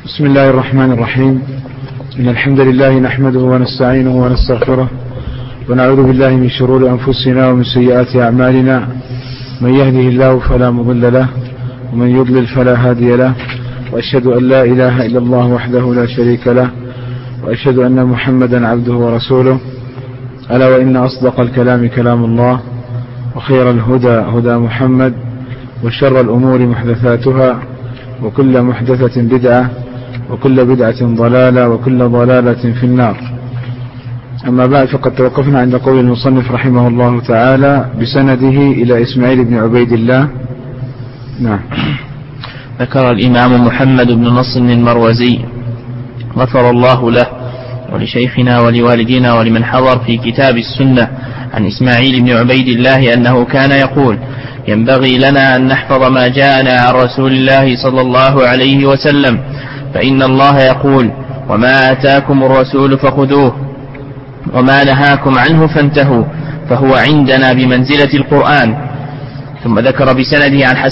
بسم الله الرحمن الرحيم. إن الحمد لله نحمده ونستعينه ونستغفره ونعوذ بالله من شرور أنفسنا ومن سيئات أعمالنا. من يهده الله فلا مضل له ومن يضلل فلا هادي له، وأشهد أن لا إله إلا الله وحده لا شريك له، وأشهد أن محمدا عبده ورسوله. ألا وإن أصدق الكلام كلام الله، وخير الهدى هدى محمد، وشر الأمور محدثاتها، وكل محدثة بدعة، وكل بدعة ضلالة، وكل ضلالة في النار. أما بعد، فقد توقفنا عند قول المصنف رحمه الله تعالى بسنده إلى إسماعيل بن عبيد الله. نعم. ذكر الإمام محمد بن نصر المروزي غفر الله له ولشيخنا ولوالدينا ولمن حضر في كتاب السنة عن إسماعيل بن عبيد الله أنه كان يقول: ينبغي لنا أن نحفظ ما جاءنا عن رسول الله صلى الله عليه وسلم، فإن الله يقول: وما آتاكم الرسول فخذوه وما نهاكم عنه فانتهوا، فهو عندنا بمنزلة القرآن. ثم ذكر بسنده عن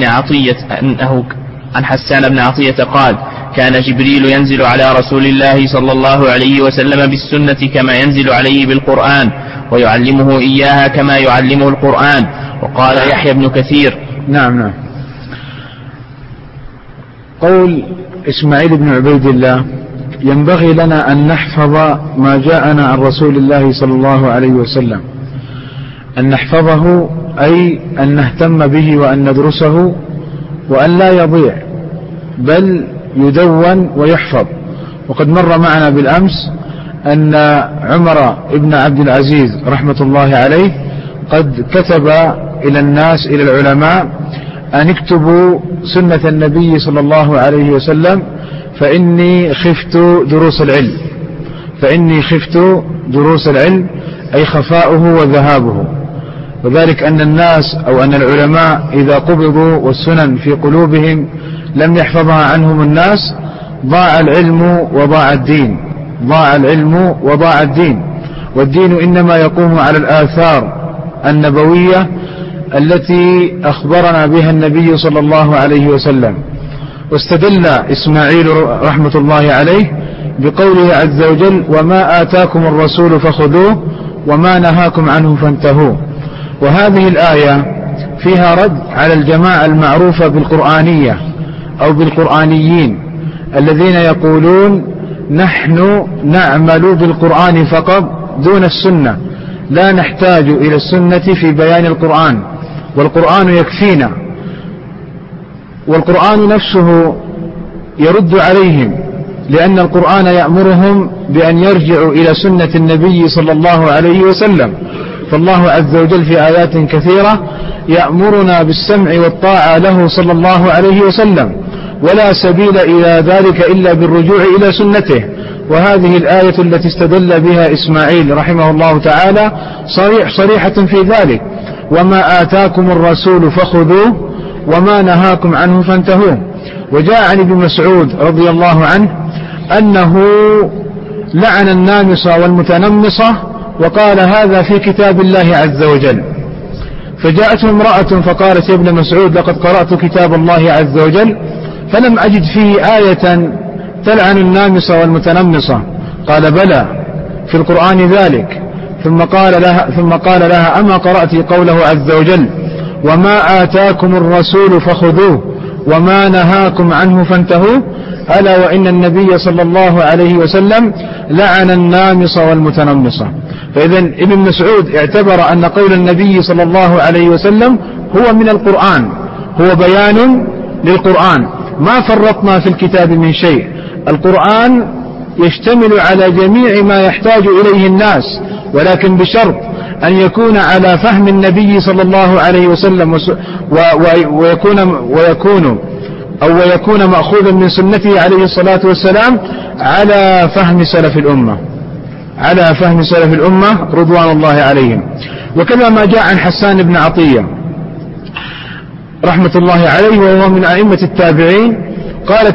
حسان بن عطية قال: كان جبريل ينزل على رسول الله صلى الله عليه وسلم بالسنة كما ينزل عليه بالقرآن، ويعلمه إياها كما يعلمه القرآن. وقال يحيى بن كثير: نعم. قول إسماعيل بن عبيد الله: ينبغي لنا أن نحفظ ما جاءنا عن رسول الله صلى الله عليه وسلم. أن نحفظه أي أن نهتم به وأن ندرسه وأن لا يضيع، بل يدون ويحفظ. وقد مر معنا بالأمس أن عمر بن عبد العزيز رحمة الله عليه قد كتب إلى الناس، إلى العلماء، أن اكتبوا سنة النبي صلى الله عليه وسلم فإني خفت دروس العلم، أي خفاؤه وذهابه. وذلك أن الناس أو أن العلماء إذا قبضوا والسنن في قلوبهم لم يحفظها عنهم الناس، ضاع العلم وضاع الدين. والدين إنما يقوم على الآثار النبوية التي أخبرنا بها النبي صلى الله عليه وسلم. واستدل إسماعيل رحمة الله عليه بقوله عز وجل: وما آتاكم الرسول فخذوه وما نهاكم عنه فانتهوا. وهذه الآية فيها رد على الجماعة المعروفة بالقرآنية أو بالقرآنيين الذين يقولون: نحن نعمل بالقرآن فقط دون السنة، لا نحتاج إلى السنة في بيان القرآن، والقرآن يكفينا. والقرآن نفسه يرد عليهم، لأن القرآن يأمرهم بأن يرجعوا إلى سنة النبي صلى الله عليه وسلم. فالله عز وجل في آيات كثيرة يأمرنا بالسمع والطاعة له صلى الله عليه وسلم، ولا سبيل إلى ذلك إلا بالرجوع إلى سنته. وهذه الآية التي استدل بها إسماعيل رحمه الله تعالى صريحة في ذلك: وما آتاكم الرسول فخذوه وما نهاكم عنه فانتهوا. وجاء عن ابن مسعود رضي الله عنه أنه لعن النامصة والمتنمصة، وقال: هذا في كتاب الله عز وجل. فجاءته امرأة فقالت: يا ابن مسعود، لقد قرأت كتاب الله عز وجل فلم أجد فيه آية تلعن النامصة والمتنمصة. قال: بلى، في القرآن ذلك. ثم قال لها: أما قرأت قوله عز وجل: وما آتاكم الرسول فخذوه وما نهاكم عنه فانتهوا؟ ألا وإن النبي صلى الله عليه وسلم لعن النامصة والمتنمصة. فإذا ابن مسعود اعتبر أن قول النبي صلى الله عليه وسلم هو من القرآن، هو بيان للقرآن، ما فرطنا في الكتاب من شيء. القرآن يشتمل على جميع ما يحتاج إليه الناس، ولكن بشرط أن يكون على فهم النبي صلى الله عليه وسلم، ويكون مأخوذا من سنته عليه الصلاة والسلام على فهم سلف الأمة رضوان الله عليهم. وكما ما جاء عن حسان بن عطية رحمة الله عليه، وهو من أئمة التابعين، قال: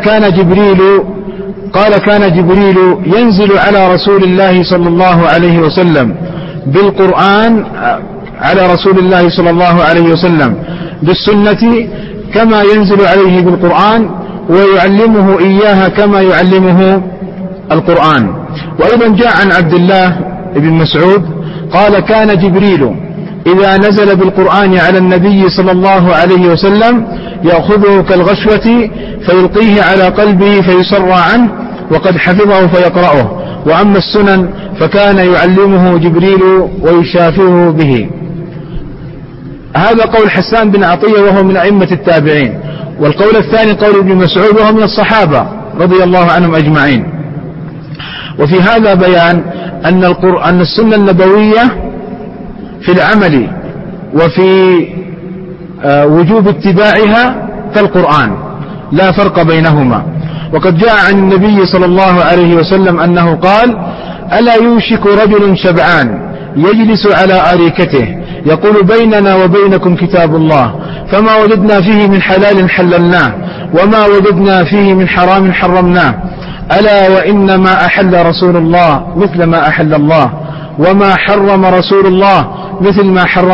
كان جبريل ينزل على رسول الله صلى الله عليه وسلم بالقرآن، على رسول الله صلى الله عليه وسلم بالسنة كما ينزل عليه بالقرآن، ويعلمه إياها كما يعلمه القرآن. وأيضا جاء عن عبد الله بن مسعود قال كان جبريل إذا نزل بالقرآن على النبي صلى الله عليه وسلم يأخذه كالغشوة فيلقيه على قلبه فيسرى عنه وقد حفظه فيقرأه، وأما السنن فكان يعلمه جبريل ويشافهه به. هذا قول حسان بن عطية وهو من أئمة التابعين. والقول الثاني قول ابن مسعود وهو من الصحابة رضي الله عنهم أجمعين. وفي هذا بيان أن السنة النبوية في العمل وفي وجوب اتباعها كالقرآن لا فرق بينهما. وقد جاء عن النبي صلى الله عليه وسلم أنه قال ألا يوشك رجل شبعان يجلس على أريكته يقول بيننا وبينكم كتاب الله فما وجدنا فيه من حلال حللناه وما وجدنا فيه من حرام حرمناه، ألا وإنما أحل رسول الله مثل ما أحل الله وما حرم رسول الله مثل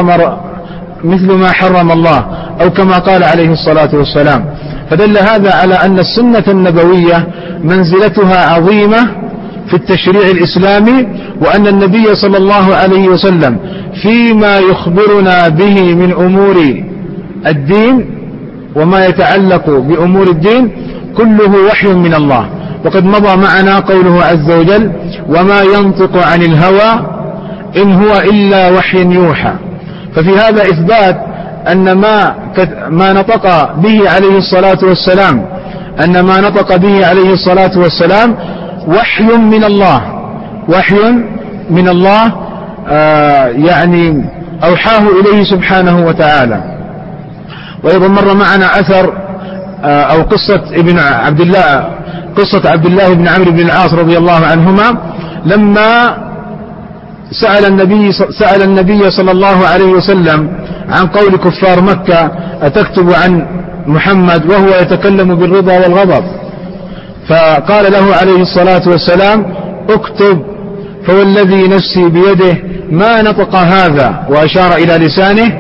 ما حرم الله، أو كما قال عليه الصلاة والسلام. فدل هذا على أن السنة النبوية منزلتها عظيمة في التشريع الإسلامي، وأن النبي صلى الله عليه وسلم فيما يخبرنا به من أمور الدين وما يتعلق بأمور الدين كله وحي من الله. وقد مضى معنا قوله عز وجل وما ينطق عن الهوى إن هو إلا وحي يوحى. ففي هذا إثبات أن ما نطق به عليه الصلاة والسلام وحي من الله يعني أوحاه إليه سبحانه وتعالى. وأيضا مر معنا أثر أو قصة عبد الله بن عمرو بن العاص رضي الله عنهما لما سأل النبي صلى الله عليه وسلم عن قول كفار مكة أتكتب عن محمد وهو يتكلم بالرضا والغضب، فقال له عليه الصلاة والسلام اكتب فوالذي نفسي بيده ما نطق هذا، وأشار إلى لسانه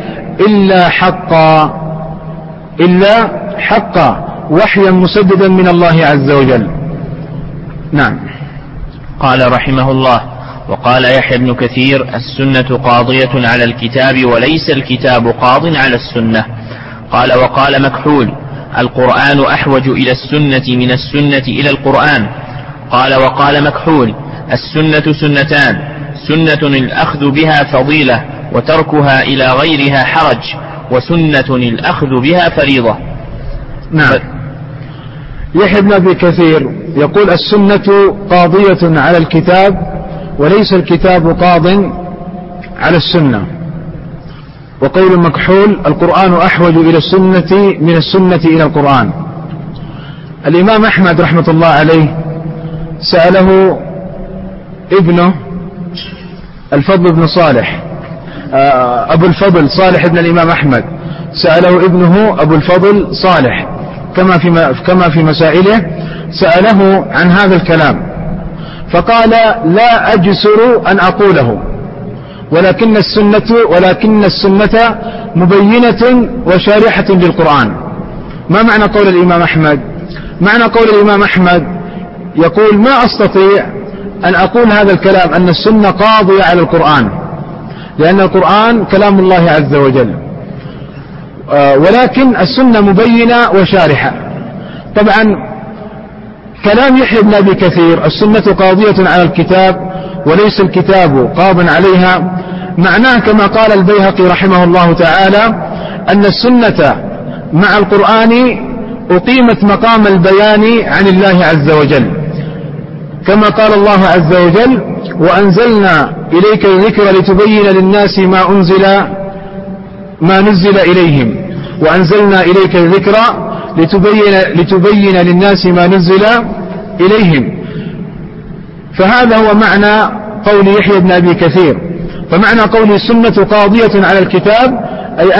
إلا حقا وحيا مسددا من الله عز وجل. نعم. قال رحمه الله وقال يحيى بن كثير السنة قاضية على الكتاب وليس الكتاب قاض على السنة. قال وقال مكحول القرآن أحوج إلى السنة من السنة إلى القرآن. قال وقال مكحول السنة سنتان، سنة الأخذ بها فضيلة وتركها إلى غيرها حرج، وسنة الأخذ بها فريضة. نعم. يحيى بن أبي كثير يقول السنة قاضية على الكتاب وليس الكتاب قاض على السنة. وقول مكحول القرآن أحوج إلى السنة من السنة إلى القرآن. الإمام أحمد رحمة الله عليه سأله ابنه الفضل بن صالح أبو الفضل صالح ابن الإمام أحمد، سأله ابنه أبو الفضل صالح كما في مسائله سأله عن هذا الكلام، فقال لا أجسر أن أقوله ولكن السنة مبينة وشارحة للقرآن. ما معنى قول الإمام أحمد؟ معنى قول الإمام أحمد يقول ما أستطيع أن أقول هذا الكلام أن السنة قاضية على القرآن، لأن القرآن كلام الله عز وجل، ولكن السنة مبينة وشارحة. طبعا كلام يحيى بن أبي كثير السنة قاضية على الكتاب وليس الكتاب قاض عليها، معناه كما قال البيهقي رحمه الله تعالى أن السنة مع القرآن أقيمت مقام البيان عن الله عز وجل، كما قال الله عز وجل وأنزلنا إليك الذكر لتبين للناس ما نزل إليهم، وأنزلنا إليك الذكر لتبين للناس ما نزل إليهم. فهذا هو معنى قول يحيى بن أبي كثير. فمعنى قول السنة قاضية على الكتاب أي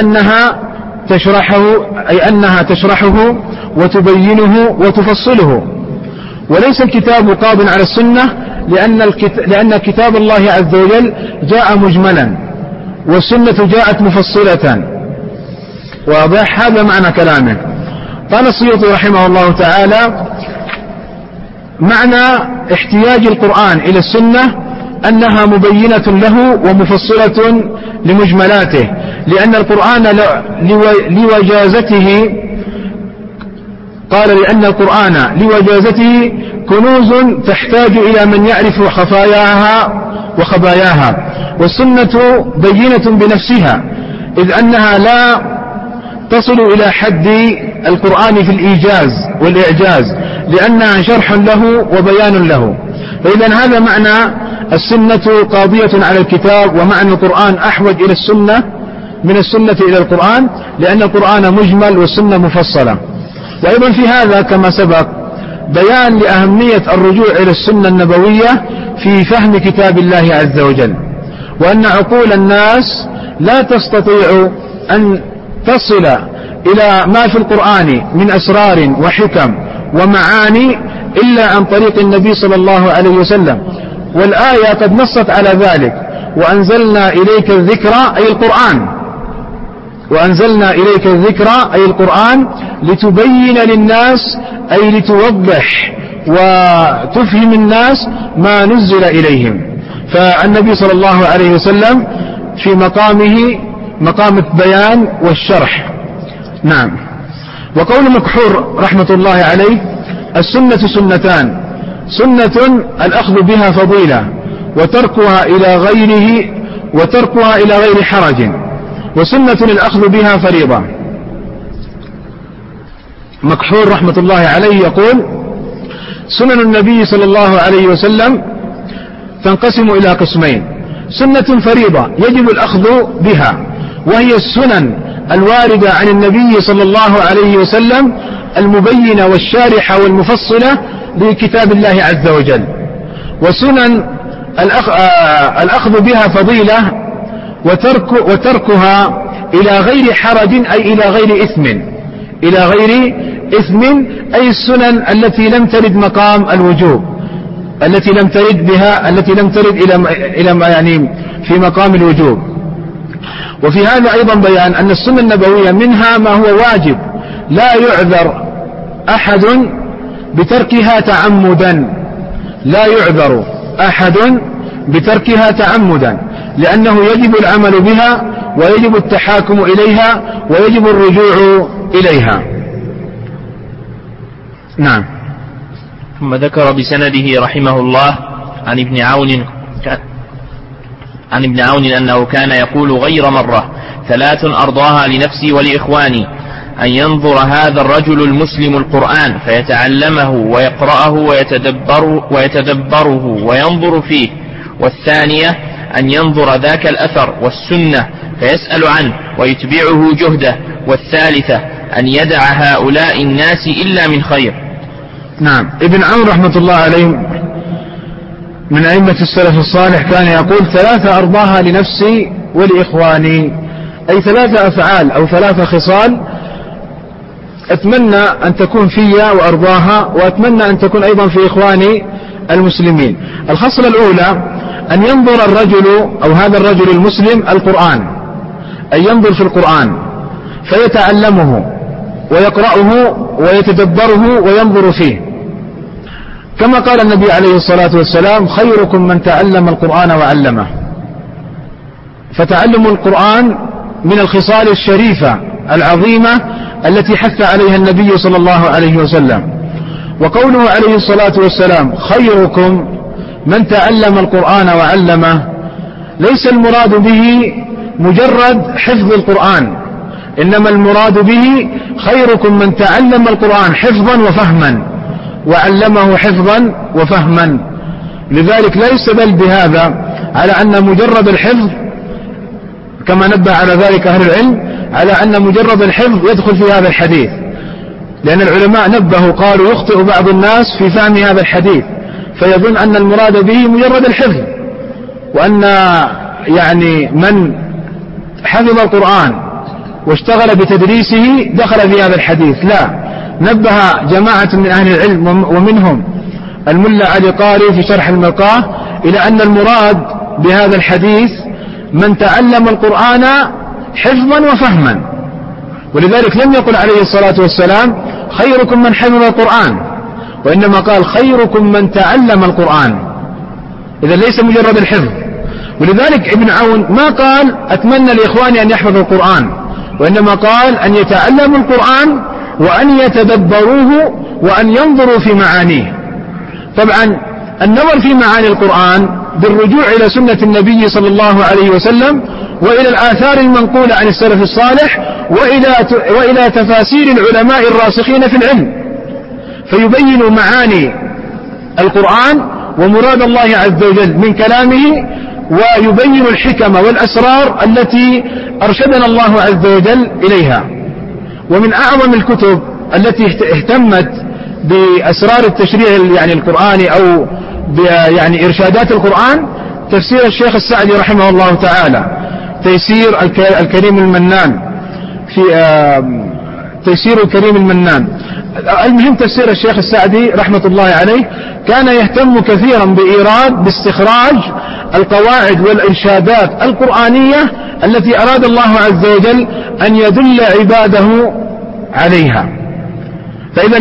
أنها تشرحه وتبينه وتفصله، وليس الكتاب قاض على السنة لأن كتاب الله عز وجل جاء مجملا والسنة جاءت مفصلة. واضح؟ هذا معنى كلامه. قال السيوطي رحمه الله تعالى: معنى احتياج القرآن إلى السنة أنها مبينة له ومفصلة لمجملاته، لأن القرآن لوجازته، قال لأن القرآن لوجازته كنوز تحتاج إلى من يعرف خفاياها وخباياها، والسنة بينة بنفسها، إذ أنها لا تصل إلى حد القرآن في الإيجاز والإعجاز، لأنها شرح له وبيان له. فإذا هذا معنى السنة قاضية على الكتاب، ومعنى القرآن أحوج إلى السنة من السنة إلى القرآن، لأن القرآن مجمل والسنة مفصلة. وأيضا في هذا كما سبق بيان لأهمية الرجوع إلى السنة النبوية في فهم كتاب الله عز وجل، وأن عقول الناس لا تستطيع أن تصل إلى ما في القرآن من أسرار وحكم ومعاني إلا عن طريق النبي صلى الله عليه وسلم، والآية قد نصت على ذلك: وأنزلنا إليك الذكر أي القرآن، وأنزلنا إليك الذكر أي القرآن لتبين للناس أي لتوضح وتفهم الناس ما نزل إليهم. فالنبي صلى الله عليه وسلم في مقامه مقام البيان والشرح. نعم. وقول مكحور رحمة الله عليه: السنة سنتان: سنة الأخذ بها فضيلة، وتركها إلى غير حرج، وسنة الأخذ بها فريضة. مكحور رحمة الله عليه يقول: سنن النبي صلى الله عليه وسلم تنقسم إلى قسمين: سنة فريضة يجب الأخذ بها، وهي السنن الواردة عن النبي صلى الله عليه وسلم المبينة والشارحة والمفصلة لكتاب الله عز وجل. وسنن الأخذ بها فضيلة وتركها إلى غير حرج أي إلى غير إثم، أي السنن التي لم ترد مقام الوجوب، التي لم ترد إلى ما يعني في مقام الوجوب. وفي هذا أيضا بيان أن السنة النبوية منها ما هو واجب لا يعذر أحد بتركها تعمدا، لأنه يجب العمل بها ويجب التحاكم إليها ويجب الرجوع إليها. نعم. ثم ذكر بسنده رحمه الله عن ابن عون أنه كان يقول غير مرة: 3 أرضاها لنفسي ولإخواني: أن ينظر هذا الرجل المسلم القرآن فيتعلمه ويقرأه ويتدبره وينظر فيه، والثانية أن ينظر ذاك الأثر والسنة فيسأل عنه ويتبعه جهده، والثالثة أن يدع هؤلاء الناس إلا من خير. نعم. ابن عون رحمة الله عليه من أئمة السلف الصالح كان يقول: 3 أرضاها لنفسي ولإخواني، أي 3 أفعال أو 3 خصال أتمنى أن تكون فيا وأرضاها، وأتمنى أن تكون أيضا في إخواني المسلمين. الخصلة الأولى أن ينظر الرجل أو هذا الرجل المسلم القرآن، أن ينظر في القرآن فيتعلمه ويقرأه ويتدبره وينظر فيه، كما قال النبي عليه الصلاة والسلام: خيركم من تعلم القرآن وعلمه. فتعلم القرآن من الخصال الشريفة العظيمة التي حث عليها النبي صلى الله عليه وسلم. وقوله عليه الصلاة والسلام: خيركم من تعلم القرآن وعلمه، ليس المراد به مجرد حفظ القرآن، إنما المراد به خيركم من تعلم القرآن حفظا وفهما وعلمه حفظا وفهما. لذلك لا يستدل بهذا على أن مجرد الحفظ، كما نبه على ذلك أهل العلم، على أن مجرد الحفظ يدخل في هذا الحديث، لأن العلماء نبهوا قالوا: يخطئ بعض الناس في فهم هذا الحديث فيظن أن المراد به مجرد الحفظ، وأن يعني من حفظ القرآن واشتغل بتدريسه دخل في هذا الحديث. لا، نبه جماعة من أهل العلم ومنهم الملا علي قاري في شرح الملقاه إلى أن المراد بهذا الحديث من تعلم القرآن حفظا وفهما. ولذلك لم يقل عليه الصلاة والسلام: خيركم من حفظ القرآن، وإنما قال خيركم من تعلم القرآن، إذا ليس مجرد الحفظ. ولذلك ابن عون ما قال أتمنى لإخواني أن يحفظوا القرآن، وإنما قال أن يتعلموا القرآن وأن يتدبروه وأن ينظروا في معانيه. طبعا النظر في معاني القرآن بالرجوع إلى سنة النبي صلى الله عليه وسلم وإلى الآثار المنقولة عن السلف الصالح وإلى تفاسير العلماء الراسخين في العلم، فيبين معاني القرآن ومراد الله عز وجل من كلامه، ويبين الحكم والأسرار التي أرشدنا الله عز وجل إليها. ومن أعظم الكتب التي اهتمت بأسرار التشريع يعني القرآني أو يعني إرشادات القرآن تفسير الشيخ السعدي رحمه الله تعالى، تيسير الكريم المنان، في تيسير الكريم المنان. المهم تفسير الشيخ السعدي رحمة الله عليه كان يهتم كثيرا باستخراج القواعد والإرشادات القرآنية التي أراد الله عز وجل أن يدل عباده عليها. فإذا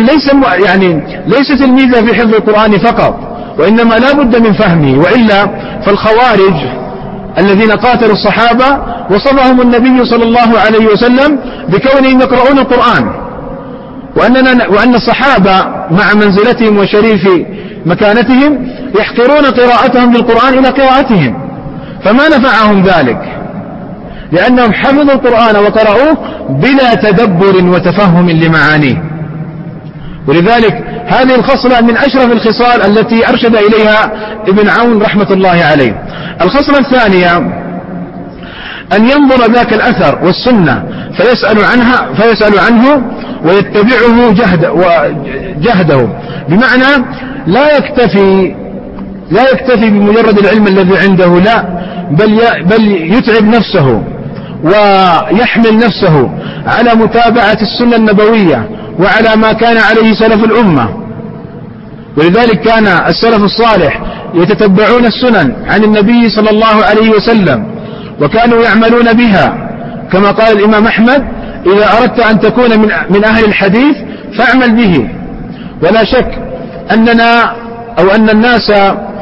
ليست الميزة في حفظ القرآن فقط، وإنما لا بد من فهمه، وإلا فالخوارج الذين قاتلوا الصحابة وصفهم النبي صلى الله عليه وسلم بكونهم يقرؤون القرآن، وأن الصحابة مع منزلتهم وشريف مكانتهم يحقرون قراءتهم للقرآن إلى قراءتهم، فما نفعهم ذلك لأنهم حفظوا القرآن وقرأوه بلا تدبر وتفهم لمعانيه. ولذلك هذه الخصلة من أشرف الخصال التي أرشد إليها ابن عون رحمة الله عليه. الخصلة الثانية أن ينظر ذاك الأثر والسنة فيسأل عنه ويتبعه جهده، بمعنى لا يكتفي بمجرد العلم الذي عنده، لا بل يتعب نفسه ويحمل نفسه على متابعة السنة النبوية وعلى ما كان عليه سلف الأمة. ولذلك كان السلف الصالح يتتبعون السنن عن النبي صلى الله عليه وسلم وكانوا يعملون بها، كما قال الإمام أحمد: إذا أردت أن تكون من أهل الحديث فاعمل به. ولا شك أننا أو أن الناس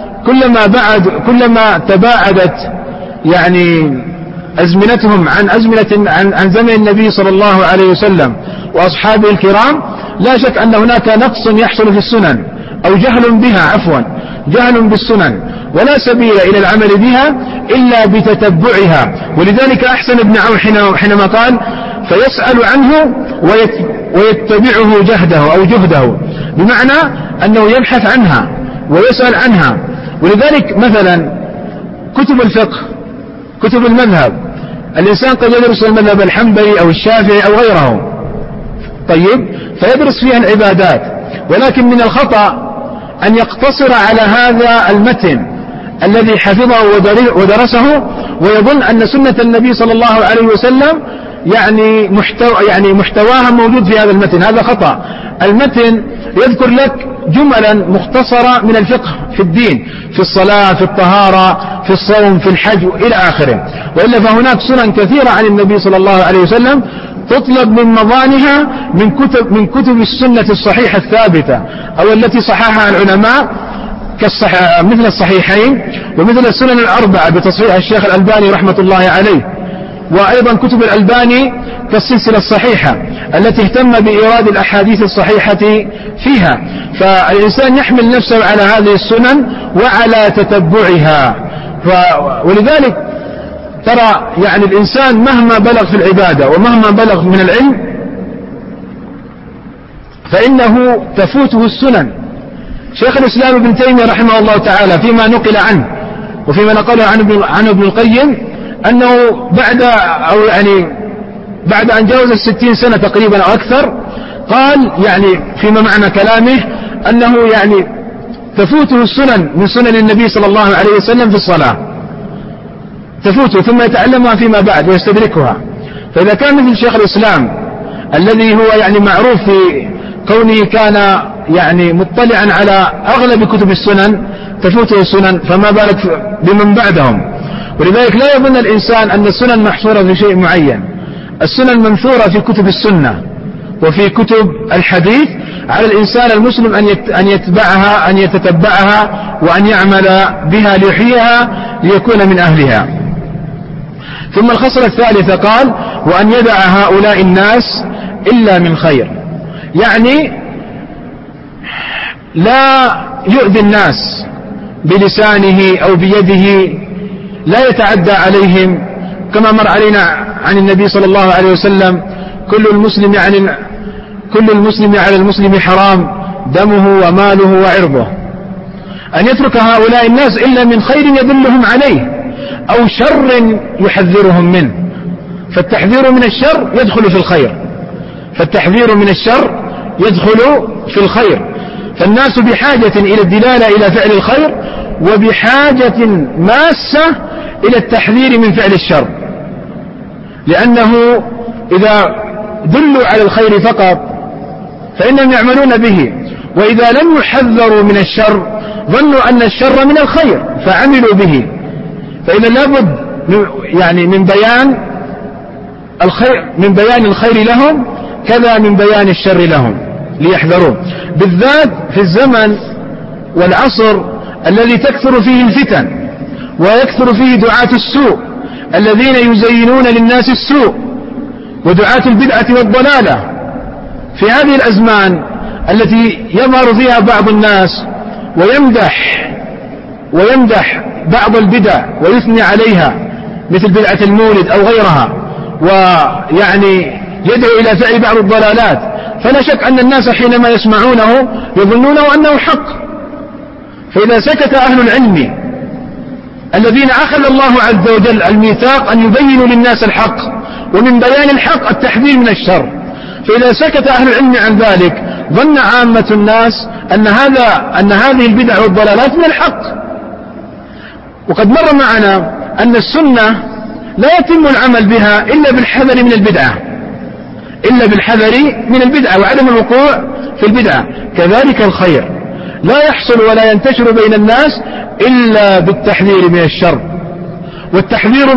كلما تباعدت يعني أزمنتهم عن زمن النبي صلى الله عليه وسلم وأصحابه الكرام، لا شك أن هناك نقص يحصل في السنن أو جهل بالسنن، ولا سبيل إلى العمل بها إلا بتتبعها. ولذلك أحسن ابن عون حينما قال: فيسأل عنه ويتبعه جهده، بمعنى أنه يبحث عنها ويسأل عنها. ولذلك مثلا كتب الفقه، كتب المذهب، الإنسان قد يدرس المذهب الحنبلي أو الشافعي أو غيره، طيب، فيدرس فيها العبادات، ولكن من الخطأ أن يقتصر على هذا المتن الذي حفظه ودرسه ويظن أن سنة النبي صلى الله عليه وسلم يعني محتواها موجود في هذا المتن. هذا خطأ. المتن يذكر لك جملا مختصرة من الفقه في الدين، في الصلاة، في الطهارة، في الصوم، في الحج إلى آخره. وإلا فهناك سنن كثيرة عن النبي صلى الله عليه وسلم تطلب من مضانها من كتب السنة الصحيحة الثابتة أو التي صححها العلماء، مثل الصحيحين ومثل السنن الأربعة بتصحيح الشيخ الألباني رحمة الله عليه، وأيضا كتب الألباني كالسلسلة الصحيحة التي اهتم بإيراد الأحاديث الصحيحة فيها. فالإنسان يحمل نفسه على هذه السنن وعلى تتبعها. ولذلك ترى يعني الإنسان مهما بلغ في العبادة ومهما بلغ من العلم فإنه تفوته السنن. شيخ الإسلام ابن تيمية رحمه الله تعالى فيما نقل عنه وفيما نقله عنه ابن القيم أنه بعد أن جاوز 60 سنة تقريبا أو أكثر، قال يعني فيما معنى كلامه أنه يعني تفوته السنن من سنن النبي صلى الله عليه وسلم في الصلاة، تفوته ثم يتعلمها فيما بعد ويستدركها. فإذا كان مثل شيخ الإسلام الذي هو يعني معروف في كونه كان يعني مطلعا على أغلب كتب السنن تفوته السنن، فما بالك بمن بعدهم. ولذلك لا يظن الإنسان أن السنن محصورة في شيء معين. السنن منثورة في كتب السنة وفي كتب الحديث، على الإنسان المسلم أن يتتبعها وأن يعمل بها ليحييها ليكون من أهلها. ثم الخصلة الثالثة قال: وأن يدع هؤلاء الناس إلا من خير، يعني لا يؤذي الناس بلسانه أو بيده، لا يتعدى عليهم، كما مر علينا عن النبي صلى الله عليه وسلم: كل المسلم على المسلم حرام، دمه وماله وعرضه. أن يترك هؤلاء الناس إلا من خير يدلهم عليه أو شر يحذرهم منه، فالتحذير من الشر يدخل في الخير، في الخير. فالناس بحاجة إلى الدلالة إلى فعل الخير، وبحاجة ماسة إلى التحذير من فعل الشر، لأنه إذا دلوا على الخير فقط فإنهم يعملون به، وإذا لم يحذروا من الشر ظنوا أن الشر من الخير فعملوا به. فإذا لابد من بيان الخير لهم، كذا من بيان الشر لهم ليحذروا، بالذات في الزمن والعصر الذي تكثر فيه الفتن ويكثر فيه دعاة السوء الذين يزينون للناس السوء ودعاة البدعة والضلالة. في هذه الأزمان التي يظهر فيها بعض الناس ويمدح بعض البدع ويثني عليها مثل بدعة المولد أو غيرها، ويعني يدعو إلى فعل بعض الضلالات، فلا شك أن الناس حينما يسمعونه يظنونه أنه حق. فإذا سكت أهل العلم الذين أخذ الله عز وجل الميثاق أن يبينوا للناس الحق، ومن بيان الحق التحذير من الشر، فإذا سكت أهل العلم عن ذلك ظن عامة الناس أن هذه البدع والضلالات من الحق. وقد مر معنا أن السنة لا يتم العمل بها إلا بالحذر من البدعة وعدم الوقوع في البدعة. كذلك الخير لا يحصل ولا ينتشر بين الناس إلا بالتحذير من الشر، والتحذير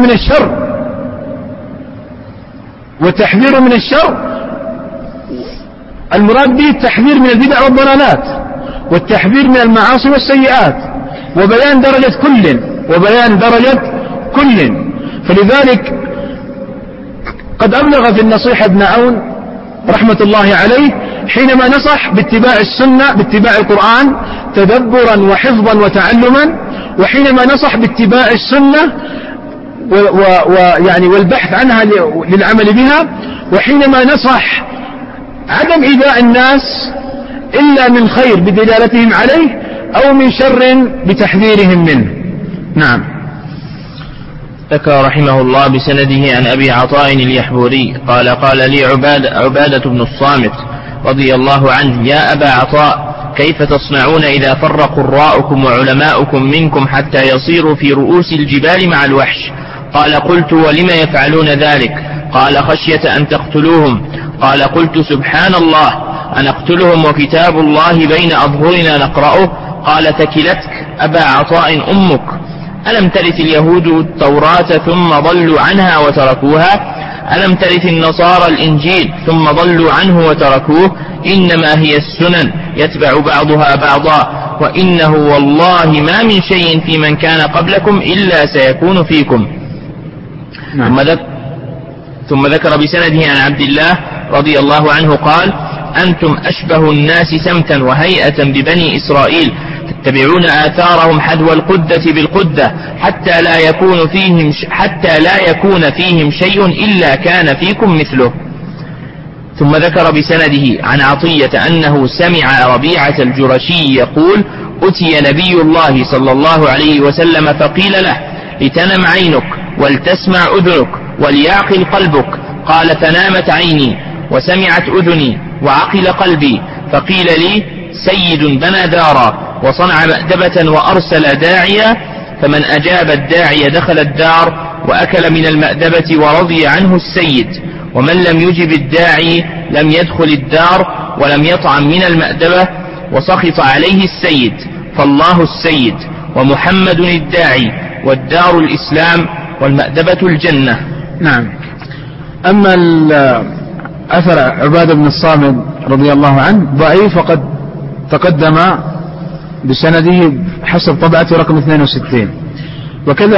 من الشر المراد به التحذير من البدع والضلالات، والتحذير من المعاصي والسيئات، وبيان درجة كل. فلذلك قد أبلغ في النصيحة ابن عون رحمة الله عليه حينما نصح باتباع السنة، باتباع القرآن تدبرا وحفظا وتعلما، وحينما نصح باتباع السنة والبحث عنها للعمل بها، وحينما نصح عدم إيذاء الناس إلا من خير بدلالتهم عليه أو من شر بتحذيرهم منه. نعم. ذكر رحمه الله بسنده عن أبي عطاء اليحبوري قال لي عبادة بن الصامت رضي الله عنه: يا أبا عطاء، كيف تصنعون إذا فر قراءكم وعلماؤكم منكم حتى يصيروا في رؤوس الجبال مع الوحش؟ قال: قلت: ولم يفعلون ذلك؟ قال: خشية أن تقتلوهم. قال: قلت: سبحان الله، أنقتلهم وكتاب الله بين أظهرنا نقرأه؟ قال: ثكلتك أبا عطاء أمك، ألم ترث اليهود التوراة ثم ضلوا عنها وتركوها؟ ألم ترث النصارى الإنجيل ثم ضلوا عنه وتركوه؟ إنما هي السنن يتبع بعضها بعضا، وإنه والله ما من شيء في من كان قبلكم إلا سيكون فيكم. ثم ذكر بسنده عن عبد الله رضي الله عنه قال: أنتم أشبه الناس سمتا وهيئة ببني إسرائيل، تتبعون آثارهم حذو القدة بالقدة حتى لا يكون فيهم شيء إلا كان فيكم مثله. ثم ذكر بسنده عن عطية أنه سمع ربيعة الجرشي يقول: أتي نبي الله صلى الله عليه وسلم فقيل له: لتنم عينك ولتسمع أذنك وليعقل قلبك. قال: فنامت عيني وسمعت أذني وعقل قلبي. فقيل لي: سيد بنى دارا وصنع مأدبة وأرسل داعيا، فمن أجاب الداعي دخل الدار وأكل من المأدبة ورضي عنه السيد، ومن لم يجب الداعي لم يدخل الدار ولم يطعم من المأدبة وسخط عليه السيد. فالله السيد ومحمد الداعي، والدار الإسلام والمأدبة الجنة. نعم. أما أثر عبادة بن الصامت رضي الله عنه ضعيف، وقد تقدم بسنده حسب طبعته رقم 62. وكذا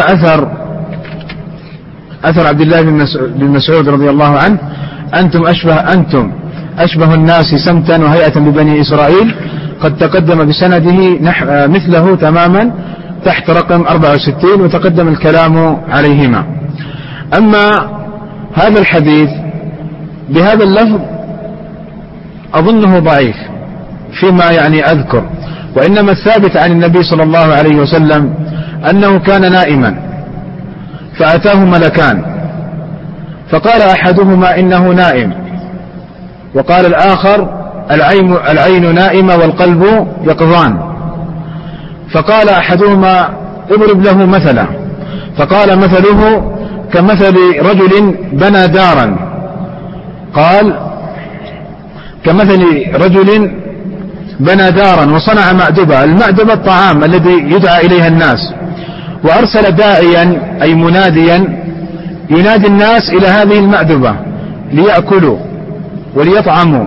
أثر عبد الله بن مسعود رضي الله عنه: أنتم أشبه الناس سمتا وهيئة ببني إسرائيل، قد تقدم بسنده مثله تماما تحت رقم 64، وتقدم الكلام عليهما. أما هذا الحديث بهذا اللفظ أظنه ضعيف فيما أذكر، وإنما الثابت عن النبي صلى الله عليه وسلم أنه كان نائما فأتاه ملكان، فقال أحدهما إنه نائم، وقال الآخر العين نائمة والقلب يقظان. فقال أحدهما اضرب له مثلا، فقال مثله كمثل رجل بنى دارا، قال كمثل رجل بنى دارا وصنع مأدبة. المأدبة الطعام الذي يدعى إليها الناس، وأرسل داعيا أي مناديا ينادي الناس إلى هذه المأدبة ليأكلوا وليطعموا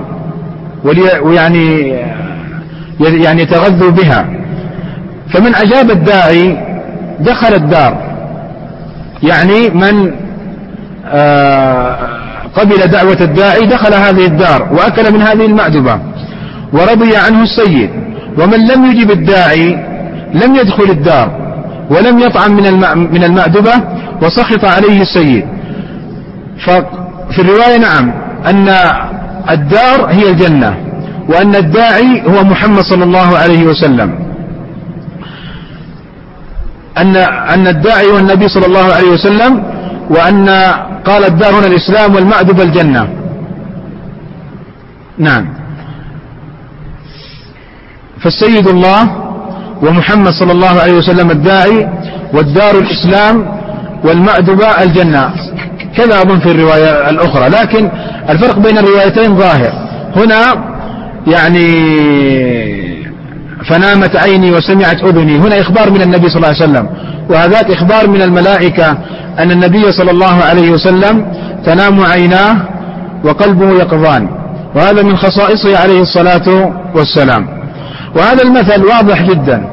يعني يتغذوا بها. فمن أجاب الداعي دخل الدار، يعني من قبل دعوة الداعي دخل هذه الدار وأكل من هذه المأدبة ورضي عنه السيد. ومن لم يجب الداعي لم يدخل الدار ولم يطعم من المأدبة وسخط عليه السيد. ففي الرواية نعم أن الدار هي الجنة، وأن الداعي هو محمد صلى الله عليه وسلم، أن الداعي هو النبي صلى الله عليه وسلم، وأن قال الدار هنا الإسلام والمأدبة الجنة. نعم، فالسيد الله ومحمد صلى الله عليه وسلم الداعي، والدار الإسلام والمأدبة الجنة، كذا أظن في الرواية الأخرى. لكن الفرق بين الروايتين ظاهر. هنا فنامت عيني وسمعت أذني، هنا إخبار من النبي صلى الله عليه وسلم، وهذاك إخبار من الملائكة أن النبي صلى الله عليه وسلم تنام عيناه وقلبه يقظان، وهذا من خصائصه عليه الصلاة والسلام. وهذا المثل واضح جدا.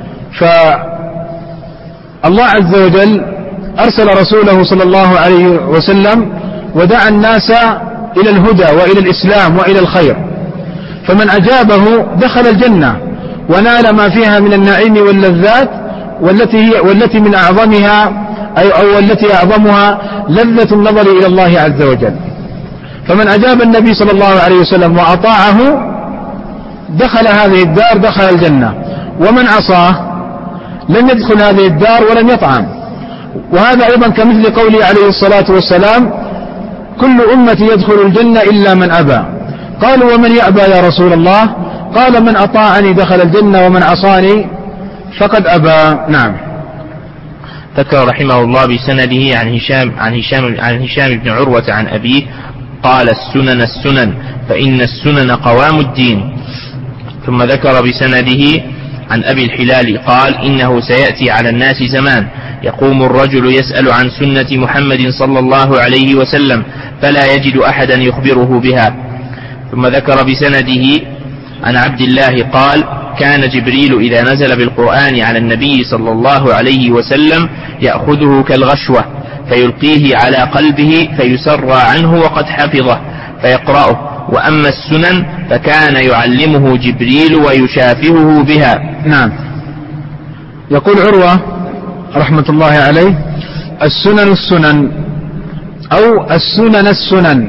فالله عز وجل أرسل رسوله صلى الله عليه وسلم ودعا الناس إلى الهدى وإلى الإسلام وإلى الخير، فمن أجابه دخل الجنة ونال ما فيها من النعيم واللذات، والتي من أعظمها أو التي أعظمها لذة النظر إلى الله عز وجل. فمن أجاب النبي صلى الله عليه وسلم وأطاعه دخل هذه الدار، دخل الجنة. ومن عصاه لم يدخل هذه الدار ولم يطعم. وهذا أيضا كمثل قوله عليه الصلاة والسلام: كل أمتي يدخل الجنة إلا من أبى. قالوا: ومن يأبى يا رسول الله؟ قال: من أطاعني دخل الجنة ومن عصاني فقد أبى. نعم. ذكر رحمه الله بسنده عن هشام بن عروة عن أبيه قال: السنن فإن السنن قوام الدين. ثم ذكر بسنده عن أبي الحلال قال: إنه سيأتي على الناس زمان يقوم الرجل يسأل عن سنة محمد صلى الله عليه وسلم فلا يجد أحدا يخبره بها. ثم ذكر بسنده عن عبد الله قال: كان جبريل إذا نزل بالقرآن على النبي صلى الله عليه وسلم يأخذه كالغشوة فيلقيه على قلبه فيسرى عنه وقد حفظه فيقرأه، وأما السنن فكان يعلمه جبريل ويشافهه بها. نعم. يقول عروة رحمة الله عليه: السنن أو السنن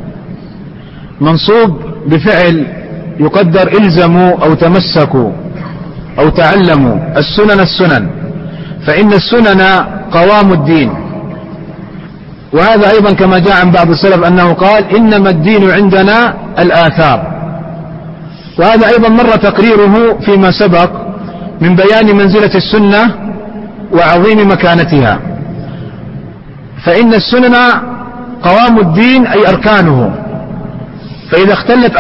منصوب بفعل يقدر إلزموا أو تمسكوا أو تعلموا. السنن فإن السنن قوام الدين. وهذا أيضا كما جاء عن بعض السلف أنه قال: إنما الدين عندنا الآثار. وهذا أيضا مر تقريره فيما سبق من بيان منزلة السنة وعظيم مكانتها. فإن السنن قوام الدين أي أركانه، فإذا اختلت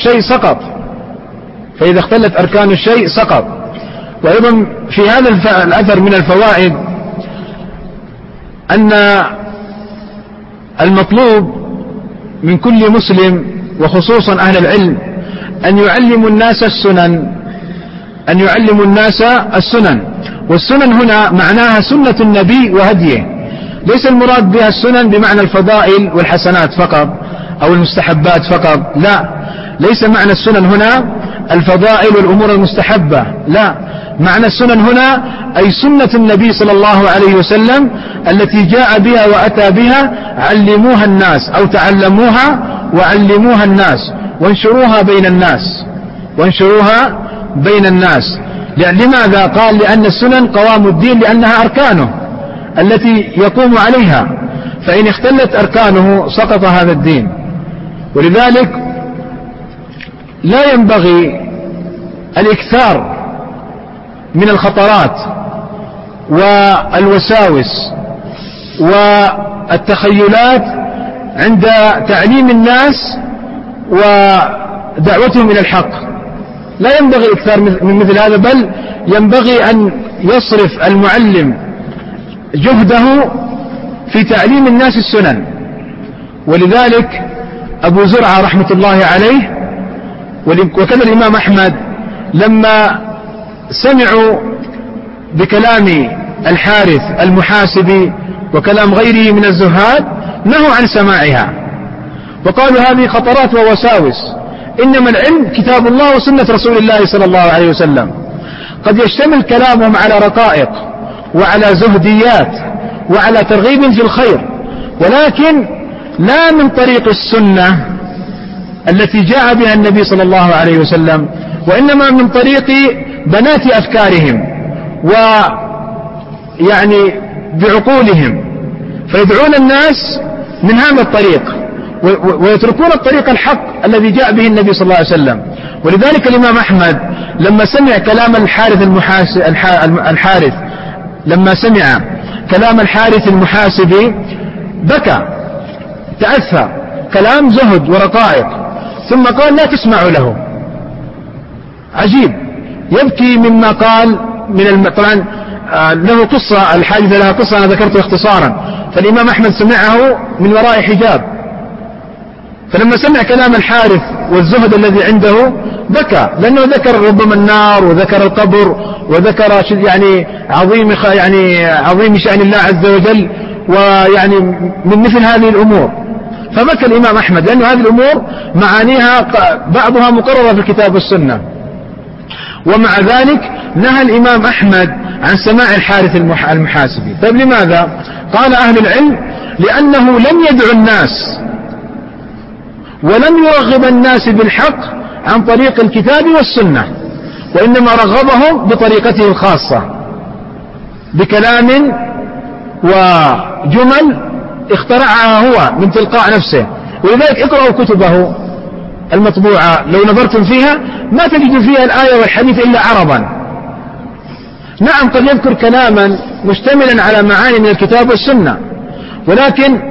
أركان الشيء سقط. وأيضا في هذا الأثر من الفوائد أن المطلوب من كل مسلم وخصوصا أهل العلم أن يعلموا الناس السنن، والسنن هنا معناها سنة النبي وهديه، ليس المراد بها السنن بمعنى الفضائل والحسنات فقط أو المستحبات فقط، لا، ليس معنى السنن هنا الفضائل والأمور المستحبة، لا، معنى السنن هنا أي سنة النبي صلى الله عليه وسلم التي جاء بها وأتى بها، علموها الناس أو تعلموها وعلموها الناس وانشروها بين الناس. لماذا؟ قال لأن السنن قوام الدين، لأنها أركانه التي يقوم عليها، فإن اختلت أركانه سقط هذا الدين. ولذلك لا ينبغي الإكثار من الخطرات والوساوس والتخيلات عند تعليم الناس ودعوتهم إلى الحق، لا ينبغي الإكثار من مثل هذا، بل ينبغي أن يصرف المعلم جهده في تعليم الناس السنن. ولذلك أبو زرعة رحمة الله عليه وكذا الإمام أحمد لما سمعوا بكلام الحارث المحاسبي وكلام غيره من الزهاد نهوا عن سماعها، وقالوا هذه خطرات ووساوس، إنما العلم كتاب الله وسنة رسول الله صلى الله عليه وسلم. قد يشتمل كلامهم على رقائق وعلى زهديات وعلى ترغيب في الخير، ولكن لا من طريق السنة التي جاء بها النبي صلى الله عليه وسلم، وإنما من طريق بنات أفكارهم ويعني بعقولهم، فيدعون الناس من هذا الطريق ويتركون الطريق الحق الذي جاء به النبي صلى الله عليه وسلم. ولذلك الإمام أحمد لما سمع كلام الحارث المحاسبي بكى، تأثر، كلام زهد ورقائق، ثم قال لا تسمعوا له. عجيب، يبكي مما قال طبعا له قصة، الحادثة لها قصة أنا ذكرتها اختصارا، فالإمام أحمد سمعه من وراء حجاب، فلما سمع كلام الحارث والزهد الذي عنده بكى، لأنه ذكر ربما النار وذكر القبر وذكر يعني عظيم شأن الله عز وجل، ويعني من مثل هذه الأمور، فبكى الإمام أحمد، لأن هذه الأمور معانيها بعضها مقررة في الكتاب والسنة. ومع ذلك نهى الإمام أحمد عن سماع الحارث المحاسبي. طيب لماذا؟ قال أهل العلم لأنه لم يدعو الناس ولم يرغب الناس بالحق عن طريق الكتاب والسنة، وإنما رغبهم بطريقته الخاصة، بكلام وجمل اخترعها هو من تلقاء نفسه. ولذلك اقرأوا كتبه المطبوعة، لو نظرتم فيها ما تجد فيها الآية والحديث إلا عربا. نعم، قد يذكر كلاما مشتملا على معاني من الكتاب والسنة، ولكن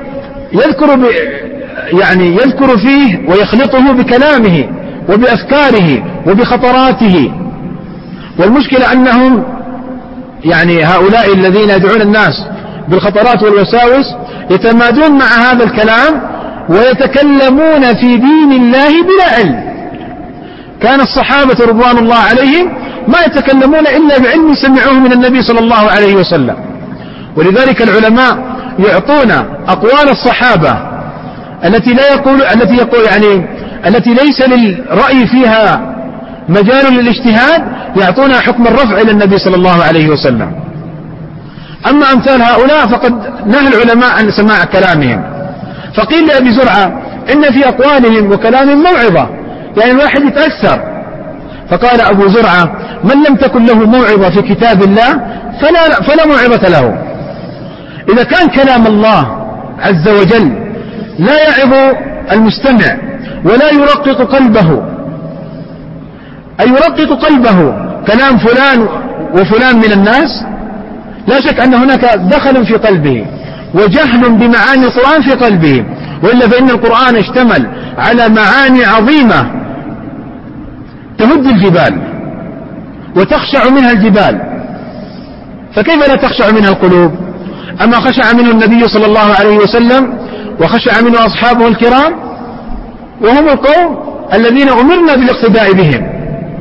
يذكر فيه ويخلطه بكلامه وبأفكاره وبخطراته. والمشكلة أنهم هؤلاء الذين يدعون الناس بالخطرات والوساوس يتمادون مع هذا الكلام ويتكلمون في دين الله بلا علم. كان الصحابة رضوان الله عليهم ما يتكلمون إلا بعلم سمعوه من النبي صلى الله عليه وسلم. ولذلك العلماء يعطون أقوال الصحابة التي ليس للرأي فيها مجال للاجتهاد، يعطونها حكم الرفع إلى النبي صلى الله عليه وسلم. أما أمثال هؤلاء فقد نهى العلماء عن سماع كلامهم. فقيل لأبي زرعة إن في أقوالهم وكلامهم موعظة، الواحد يتأثر. فقال أبو زرعة من لم تكن له موعظة في كتاب الله فلا موعظة له. إذا كان كلام الله عز وجل لا يعظ المستمع ولا يرقق قلبه، أي يرقق قلبه كلام فلان وفلان من الناس، لا شك أن هناك دخل في قلبه وجهل بمعاني القرآن في قلبه، وإلا فإن القرآن اشتمل على معاني عظيمة تهد الجبال وتخشع منها الجبال، فكيف لا تخشع منها القلوب؟ أما خشع منه النبي صلى الله عليه وسلم وخشع منه أصحابه الكرام؟ وهم القوم الذين أمرنا بالاقتداء بهم.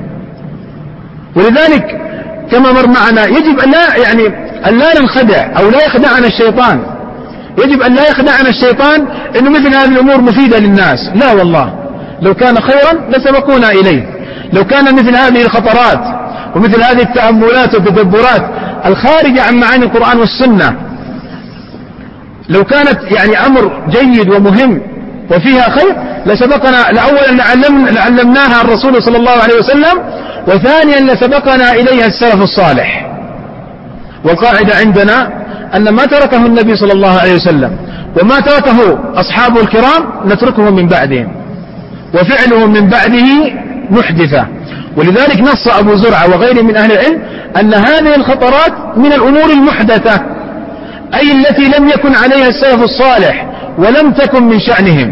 ولذلك كما مر معنا يجب أن لا ننخدع أو لا يخدعنا الشيطان. يجب أن لا يخدعنا الشيطان إنه مثل هذه الأمور مفيدة للناس. لا والله، لو كان خيرا لسبقونا إليه. لو كان مثل هذه الخطرات ومثل هذه التأملات والتدبرات الخارجة عن معاني القرآن والسنة لو كانت أمر جيد ومهم وفيها خير لسبقنا، لأولا لعلمناها الرسول صلى الله عليه وسلم، وثانيا لسبقنا إليها السلف الصالح. والقاعدة عندنا أن ما تركه النبي صلى الله عليه وسلم وما تركه أصحابه الكرام نتركه من بعدهم، وفعله من بعده محدثة. ولذلك نص أبو زرعة وغيره من أهل العلم أن هذه الخطرات من الأمور المحدثة، أي التي لم يكن عليها السلف الصالح ولم تكن من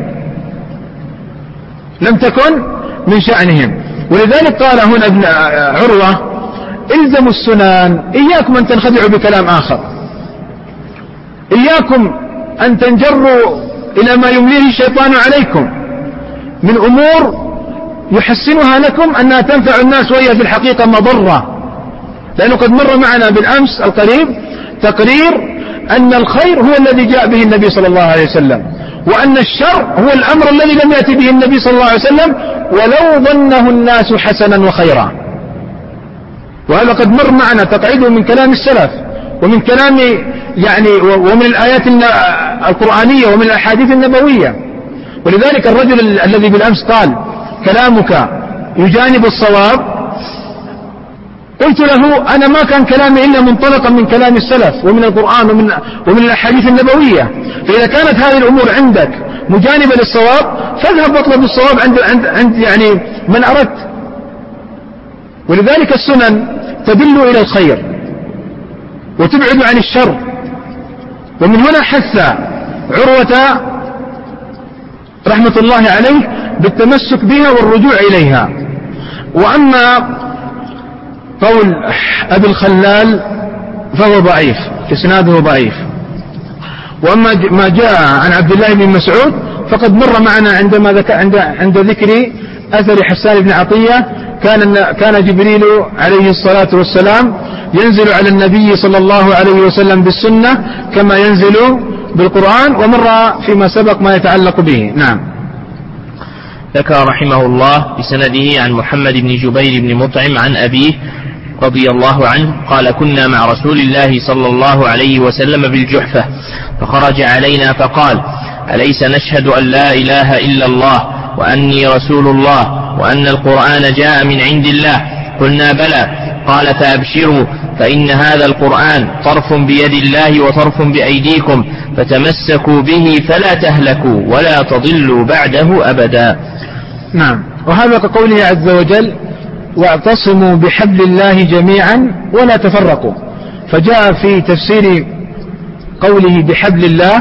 شأنهم. ولذلك قال هنا ابن عروة: الزموا السنن، إياكم أن تنخدعوا بكلام آخر، إياكم أن تنجروا إلى ما يمليه الشيطان عليكم من أمور يحسنها لكم أنها تنفع الناس وهي في الحقيقة مضرة. لأنه قد مر معنا بالأمس القريب تقرير أن الخير هو الذي جاء به النبي صلى الله عليه وسلم، وأن الشر هو الأمر الذي لم يأتي به النبي صلى الله عليه وسلم ولو ظنه الناس حسنا وخيرا. وهذا قد مر معنا تقعيده من كلام السلف ومن كلام ومن الآيات القرآنية ومن الأحاديث النبوية. ولذلك الرجل الذي بالأمس قال: كلامك يجانب الصواب، قلت له: أنا ما كان كلامي إلا منطلقا من كلام السلف ومن القرآن ومن الأحاديث النبوية. فإذا كانت هذه الأمور عندك مجانبة للصواب فاذهب واطلب الصواب عند من أردت. ولذلك السنن تدل إلى الخير وتبعد عن الشر. ومن هنا حث عروة رحمة الله عليه بالتمسك بها والرجوع إليها. وأما قول أبي الخلال فهو ضعيف، إسناده ضعيف. وأما ما جاء عن عبد الله بن مسعود فقد مر معنا عند ذكر أثر حسان بن عطية كان جبريل عليه الصلاة والسلام ينزل على النبي صلى الله عليه وسلم بالسنة كما ينزل بالقرآن، ومر فيما سبق ما يتعلق به. نعم. ذكر رحمه الله بسنده عن محمد بن جبير بن مطعم عن أبيه رضي الله عنه قال: كنا مع رسول الله صلى الله عليه وسلم بالجحفة فخرج علينا فقال: أليس نشهد أن لا إله إلا الله وأني رسول الله وأن القرآن جاء من عند الله؟ قلنا: بلى. قال: فأبشروا، فإن هذا القرآن طرف بيد الله وطرف بأيديكم، فتمسكوا به فلا تهلكوا ولا تضلوا بعده أبدا. نعم. وهذا كقوله عز وجل: واعتصموا بحبل الله جميعا ولا تفرقوا. فجاء في تفسير قوله بحبل الله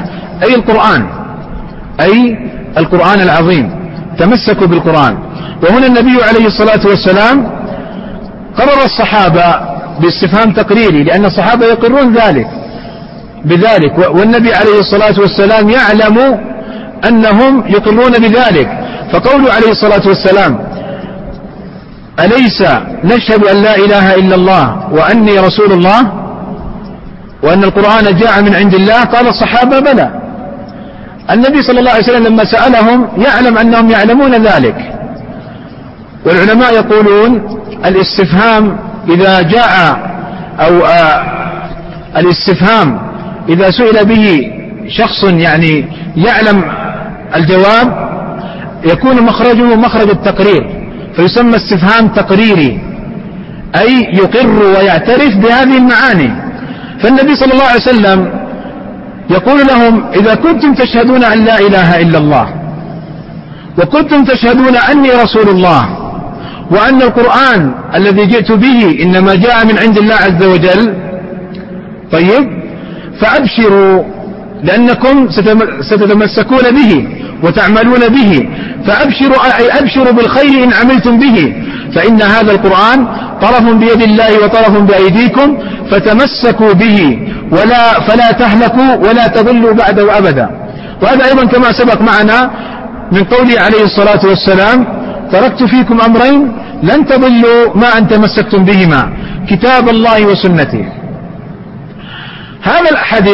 أي القرآن العظيم، تمسكوا بالقرآن. وهنا النبي عليه الصلاة والسلام قرر الصحابة باستفهام تقريري، لأن الصحابة يقرون بذلك، والنبي عليه الصلاة والسلام يعلم أنهم يقرون بذلك. فقوله عليه الصلاة والسلام: أليس نشهد أن لا إله إلا الله وأني رسول الله وأن القرآن جاء من عند الله؟ قال الصحابة: بلى. النبي صلى الله عليه وسلم لما سألهم يعلم أنهم يعلمون ذلك. والعلماء يقولون الاستفهام إذا جاء أو الاستفهام إذا سئل به شخص يعلم الجواب يكون مخرجه مخرج التقرير، فيسمى استفهام تقريري، أي يقر ويعترف بهذه المعاني. فالنبي صلى الله عليه وسلم يقول لهم: إذا كنتم تشهدون أن لا إله إلا الله وكنتم تشهدون أني رسول الله وأن القرآن الذي جئت به إنما جاء من عند الله عز وجل، طيب، فأبشروا، لأنكم ستتمسكون به وتعملون به، فأبشروا أي أبشروا بالخير إن عملتم به، فإن هذا القرآن طرف بيد الله وطرف بأيديكم، فتمسكوا به فلا تهلكوا ولا تضلوا بعده أبدا. وهذا أيضا كما سبق معنا من قوله عليه الصلاة والسلام: تركت فيكم أمرين لن تضلوا ما أن تمسكتم بهما، كتاب الله وسنتي. هذا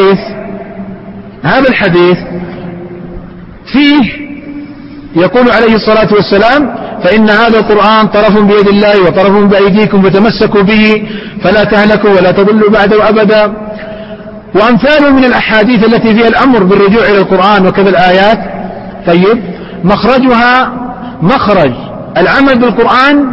الحديث فيه يقول عليه الصلاة والسلام: فإن هذا القرآن طرف بيد الله وطرف بأيديكم فتمسكوا به فلا تهلكوا ولا تضلوا بعده أبدا، وأمثاله من الأحاديث التي فيها الأمر بالرجوع إلى القرآن وكذا الآيات. طيب، مخرجها مخرج العمل بالقرآن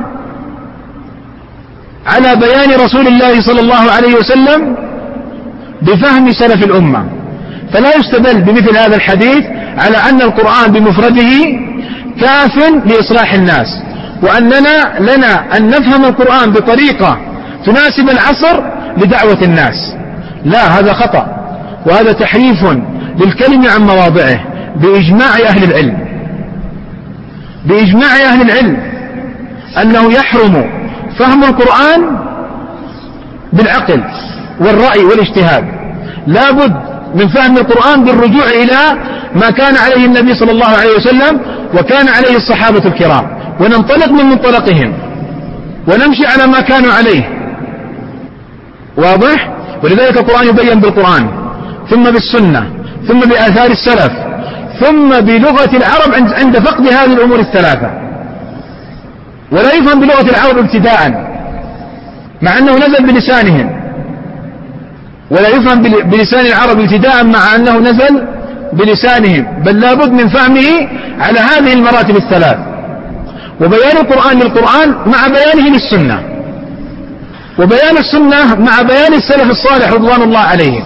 على بيان رسول الله صلى الله عليه وسلم بفهم سلف الأمة، فلا يستدل بمثل هذا الحديث على أن القرآن بمفرده كاف لإصلاح الناس، وأننا لنا أن نفهم القرآن بطريقة تناسب العصر لدعوة الناس. لا، هذا خطأ، وهذا تحريف للكلم عن مواضعه بإجماع أهل العلم أنه يحرم فهم القرآن بالعقل والرأي والاجتهاد، لا بد من فهم القرآن بالرجوع إلى ما كان عليه النبي صلى الله عليه وسلم وكان عليه الصحابة الكرام، وننطلق من منطلقهم ونمشي على ما كانوا عليه. واضح؟ ولذلك القرآن يبين بالقرآن، ثم بالسنة، ثم بآثار السلف، ثم بلغة العرب عند فقد هذه الأمور الثلاثة. ولا يفهم بلغة العرب ابتداء مع أنه نزل بلسانهم، ولا يفهم بلسان العرب ابتداء مع أنه نزل بلسانهم، بل لا بد من فهمه على هذه المراتب الثلاث، وبيان القرآن للقرآن مع بيانه للسنة، وبيان السنة مع بيان السلف الصالح رضوان الله عليهم.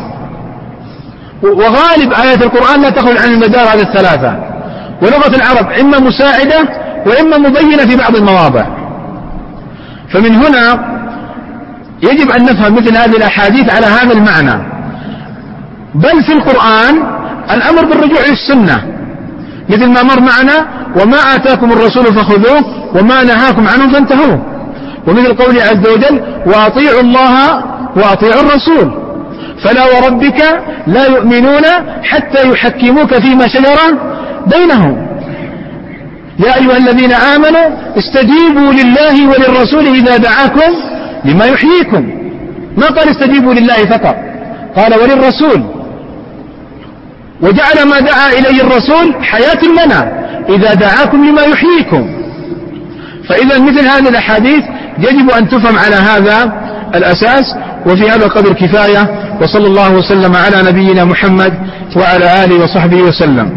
وغالب آيات القرآن لا تخرج عن المدار هذه الثلاثة، ولغة العرب إما مساعدة وإما مبينة في بعض المواضع. فمن هنا يجب أن نفهم مثل هذه الأحاديث على هذا المعنى. بل في القرآن الأمر بالرجوع للسنة، مثل ما مر معنا: وما آتاكم الرسول فخذوه وما نهاكم عنه فانتهوا، ومثل قوله عز وجل: وأطيعوا الله وأطيعوا الرسول فلا وربك لا يؤمنون حتى يحكموك فيما شجر بينهم يا أيها الذين آمنوا استجيبوا لله وللرسول إذا دعاكم لما يحييكم. ما قال استجيبوا لله فقط، قال وللرسول، وجعل ما دعا إليه الرسول حياة لنا إذا دعاكم لما يحييكم. فإذا مثل هذه الأحاديث يجب أن تفهم على هذا الأساس. وفي هذا القدر كفاية، وصلى الله وسلم على نبينا محمد وعلى آله وصحبه وسلم.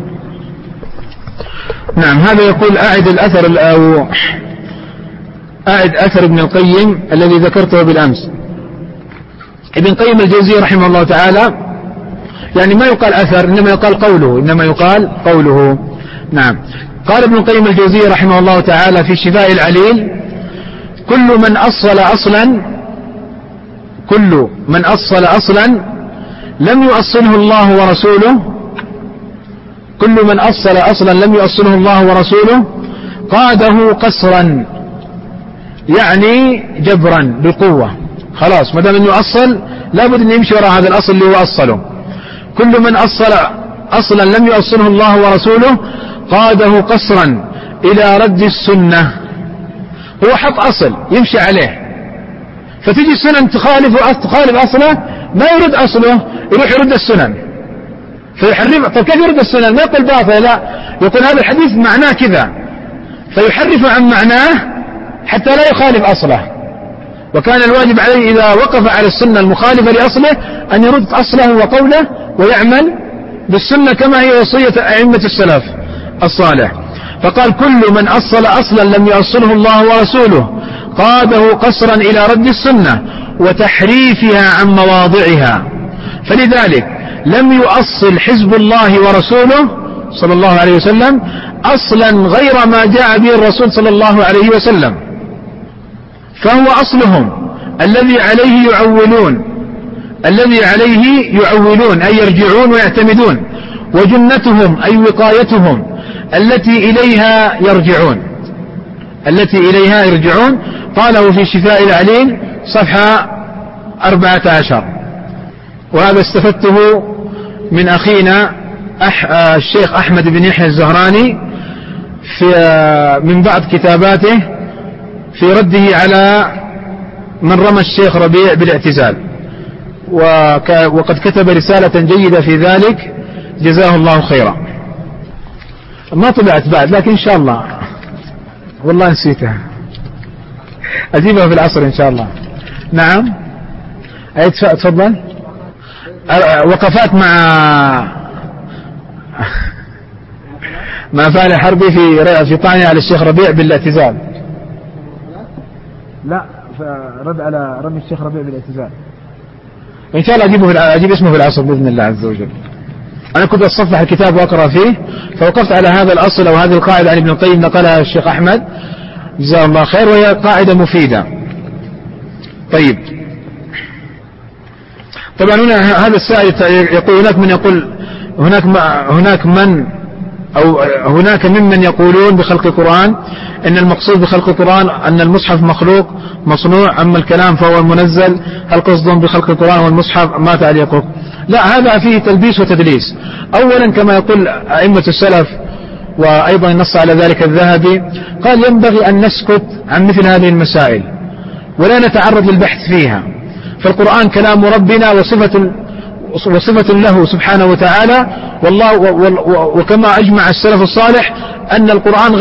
نعم، هذا يقول: أعد أثر ابن القيم الذي ذكرته بالأمس. ابن القيم الجوزية رحمه الله تعالى، يعني ما يقال أثر، إنما يقال قوله. نعم، قال ابن القيم الجوزية رحمه الله تعالى في شفاء العليل: كل من أصل أصلا لم يؤصله الله ورسوله قاده قسرا، يعني جبرا بالقوة. خلاص، ما دام انه أصل لابد ان يمشي وراء هذا الأصل اللي هو أصله. كل من أصل أصلا لم يؤصله الله ورسوله قاده قسرا إلى رد السنة. هو حط أصل يمشي عليه، فتجي السنن تخالف أصله، ما يرد أصله، يروح يرد السنن فيحرف. طيب كيف يرد السنن؟ ما يقول باطل، لا، يقول هذا الحديث معناه كذا، فيحرف عن معناه حتى لا يخالف أصله. وكان الواجب عليه إذا وقف على السنة المخالفة لأصله أن يرد أصله وقوله ويعمل بالسنة كما هي وصية أئمة السلف الصالح. فقال: كل من أصل أصلا لم يؤصله الله ورسوله قاده قسرا إلى رد السنة وتحريفها عن مواضعها. فلذلك لم يؤصل حزب الله ورسوله صلى الله عليه وسلم أصلا غير ما جاء به الرسول صلى الله عليه وسلم، فهو أصلهم الذي عليه يعولون أي يرجعون ويعتمدون، وجنتهم أي وقايتهم التي إليها يرجعون. قاله في شفاء العليل صفحة 14. وهذا استفدته من أخينا الشيخ أحمد بن يحيى الزهراني من بعض كتاباته في رده على من رمى الشيخ ربيع بالاعتزال، وقد كتب رسالة جيدة في ذلك جزاه الله خيرا. ما طلعت بعد، لكن إن شاء الله والله نسيتها، أجيبها في العصر إن شاء الله. نعم، تفضل. وقفات مع فالح حربي في طعنه على الشيخ ربيع بالاعتزال. لا، رد على رمي الشيخ ربيع بالاعتزال إن شاء الله أجيب اسمه في العصر بإذن الله عز وجل. أنا كنت أتصفح الكتاب وأقرأ فيه، فوقفت على هذا الأصل أو هذه القاعدة عن ابن القيم نقلها الشيخ أحمد جزاه الله خير، وهي قاعدة مفيدة. طيب، طبعا هنا هذا السائل يقول هناك ممن يقولون بخلق القرآن إن المقصود بخلق القرآن أن المصحف مخلوق مصنوع، أما الكلام فهو المنزل، هل قصدهم بخلق القرآن والمصحف؟ ما تعليقه؟ لا، هذا فيه تلبيس وتدليس. أولا كما يقول أئمة السلف، وأيضا نص على ذلك الذهبي، قال ينبغي أن نسكت عن مثل هذه المسائل ولا نتعرض للبحث فيها، فالقرآن كلام ربنا وصفة له سبحانه وتعالى، والله وكما أجمع السلف الصالح أن القرآن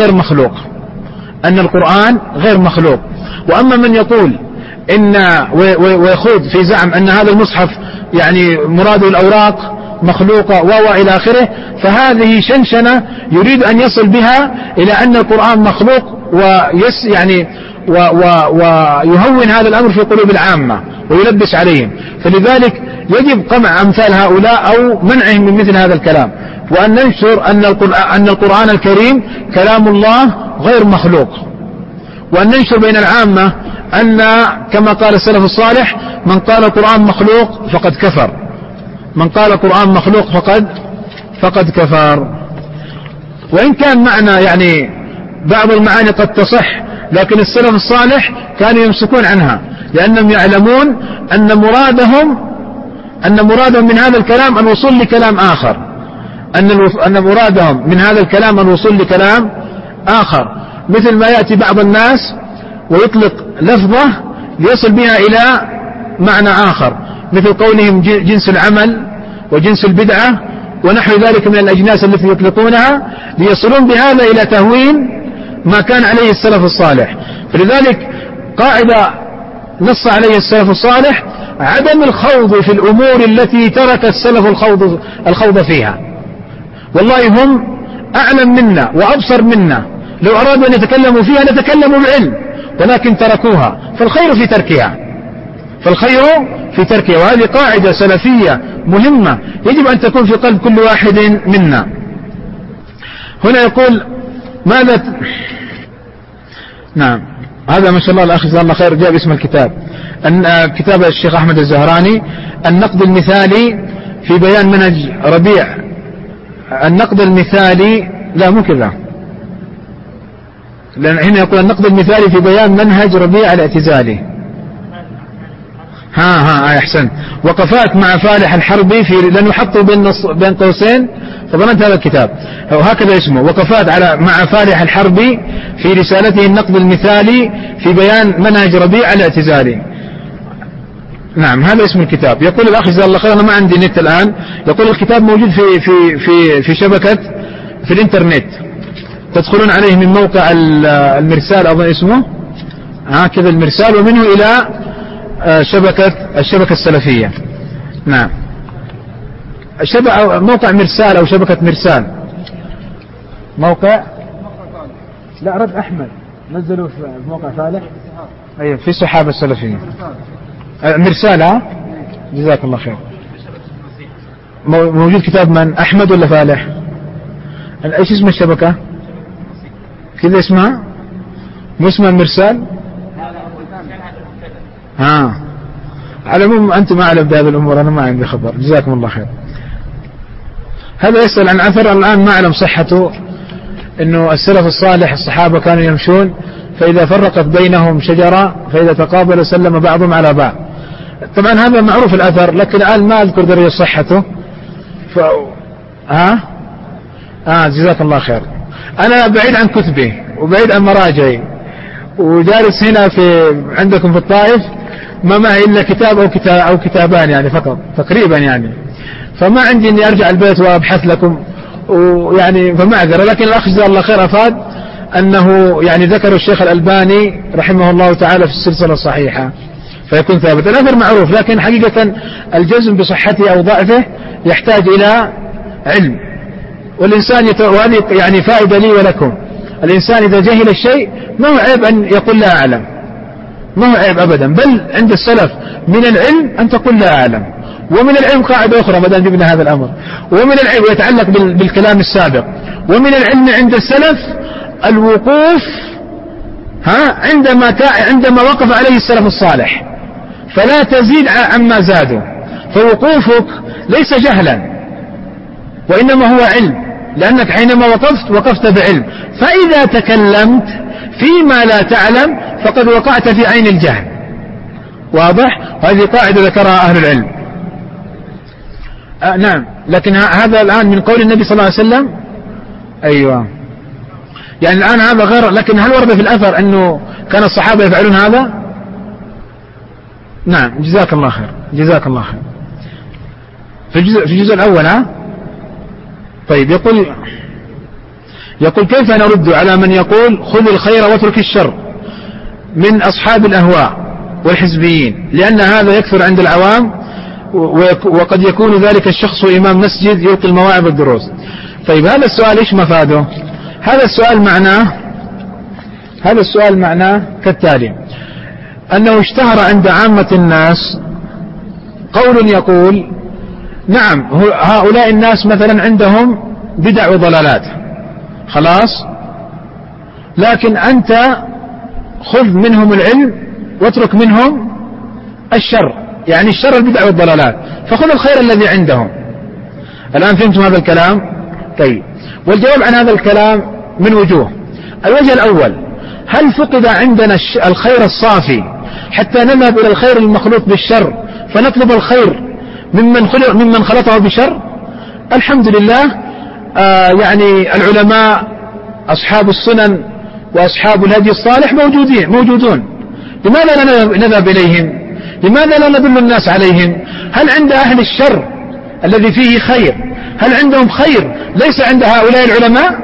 غير مخلوق. وأما من يقول ويخوض في زعم أن هذا المصحف يعني مراده الأوراق مخلوقة وإلى آخره، فهذه شنشنة يريد أن يصل بها إلى أن القرآن مخلوق ويهون هذا الأمر في قلوب العامة ويلبس عليهم. فلذلك يجب قمع أمثال هؤلاء أو منعهم من مثل هذا الكلام، وأن ننشر أن القرآن الكريم كلام الله غير مخلوق، وأن ننشر بين العامة أن كما قال السلف الصالح من قال القرآن مخلوق فقد كفر، من قال القرآن مخلوق فقد كفر. وإن كان معنى يعني بعض المعاني قد تصح، لكن السلف الصالح كانوا يمسكون عنها، لأنهم يعلمون أن مرادهم من هذا الكلام الوصول لكلام آخر، أن مرادهم من هذا الكلام الوصول لكلام آخر، مثل ما يأتي بعض الناس ويطلق لفظة ليصل بها إلى معنى آخر، مثل قولهم جنس العمل وجنس البدعة ونحو ذلك من الأجناس التي يطلقونها، ليصلون بهذا إلى تهوين ما كان عليه السلف الصالح. فلذلك قاعدة نص عليه السلف الصالح عدم الخوض في الأمور التي ترك السلف الخوض فيها. والله هم أعلم منا وأبصر منا، لو أرادوا أن يتكلموا فيها لتكلموا بعلم، ولكن تركوها، فالخير في تركها. وهذه قاعدة سلفية مهمة يجب أن تكون في قلب كل واحد منا. هنا يقول ماذا نعم، هذا ما شاء الله الأخ جزاه الله خير جاب اسم الكتاب، كتاب الشيخ أحمد الزهراني النقد المثالي في بيان منهج ربيع. النقد المثالي لا مو كذا، لأن هنا يقول النقد المثالي في بيان منهج ربيع الاعتزالي. أحسن. وقفات مع فالح الحربي لأنه حطوا بين قوسين فظننت هذا الكتاب، وهكذا اسمه وقفات مع فالح الحربي في رسالته النقد المثالي في بيان منهج ربيع الاعتزالي. نعم، هذا اسم الكتاب. يقول الأخ جزاه الله خير، أنا ما عندي نت الآن، يقول الكتاب موجود في شبكة في الإنترنت، تدخلون عليه من موقع المرسال أظن اسمه هكذا المرسال، ومنه إلى الشبكة السلفية. نعم، موقع مرسال أو شبكة مرسال، موقع لا رد أحمد نزلوا في موقع فالح، أيوة في الصحابة السلفية مرسال. جزاك الله خير. موجود كتاب من أحمد ولا فالح؟ ايش اسم الشبكة كذا اسمها؟ مو اسمها المرسال؟ على العموم أنتم أعلم بهذه الأمور، أنا ما عندي خبر. جزاكم الله خير. هذا يسأل عن أثر الآن ما أعلم صحته، إنه السلف الصالح الصحابة كانوا يمشون فإذا فرقت بينهم شجرة فإذا تقابلوا سلم بعضهم على بعض. طبعا هذا معروف الأثر، لكن الآن ما أذكر درجة صحته. جزاك الله خير. أنا بعيد عن كتبي وبعيد عن مراجعي، وجالس هنا عندكم في الطائف، ما معي إلا كتاب أو كتابان يعني فقط تقريبا يعني، فما عندي إني أرجع البيت وأبحث لكم ويعني فمعذرة. لكن الأخ جزاه الله خير أفاد أنه يعني ذكر الشيخ الألباني رحمه الله تعالى في السلسلة الصحيحة فيكون ثابت. الأثر معروف، لكن حقيقة الجزم بصحته أو ضعفه يحتاج إلى علم، والإنسان وهذه يعني فائدة لي ولكم، الإنسان إذا جهل الشيء ما هو عيب أن يقول لا أعلم، ما هو عيب أبدا، بل عند السلف من العلم أن تقول لا أعلم. ومن العلم قاعدة أخرى ما دام جبنا هذا الأمر، ومن العلم يتعلق بالكلام السابق، ومن العلم عند السلف الوقوف عندما وقف عليه السلف الصالح، فلا تزيد عما زادوا، فوقوفك ليس جهلا وإنما هو علم، لأنك حينما وقفت بعلم، فإذا تكلمت فيما لا تعلم فقد وقعت في عين الجهل. واضح؟ وهذه قاعدة ذكرها أهل العلم. نعم، لكن هذا الآن من قول النبي صلى الله عليه وسلم. أيوة، يعني الآن هذا غير، لكن هل ورد في الأثر أنه كان الصحابة يفعلون هذا؟ نعم، جزاك الله خير، جزاك الله خير. في الجزء الأول طيب يقول كيف نرد على من يقول خذ الخير واترك الشر من أصحاب الأهواء والحزبيين، لأن هذا يكثر عند العوام، وقد يكون ذلك الشخص إمام مسجد يلقي المواعظ والدروس. طيب هذا السؤال إيش مفاده؟ هذا السؤال معناه كالتالي: أنه اشتهر عند عامة الناس قول يقول نعم هؤلاء الناس مثلا عندهم بدع وضلالات، خلاص، لكن أنت خذ منهم العلم واترك منهم الشر، يعني الشر البدع والضلالات، فخذ الخير الذي عندهم. الآن فهمتم هذا الكلام؟ طيب، والجواب عن هذا الكلام من وجوه. الوجه الأول: هل فقد عندنا الخير الصافي حتى نذهب إلى الخير المخلوط بالشر فنطلب الخير ممن خلطه بشر؟ الحمد لله، يعني العلماء أصحاب السنن وأصحاب الهدي الصالح موجودون، لماذا لا نذهب إليهم؟ لماذا لا ندل الناس عليهم؟ هل عند أهل الشر الذي فيه خير، هل عندهم خير ليس عند هؤلاء العلماء؟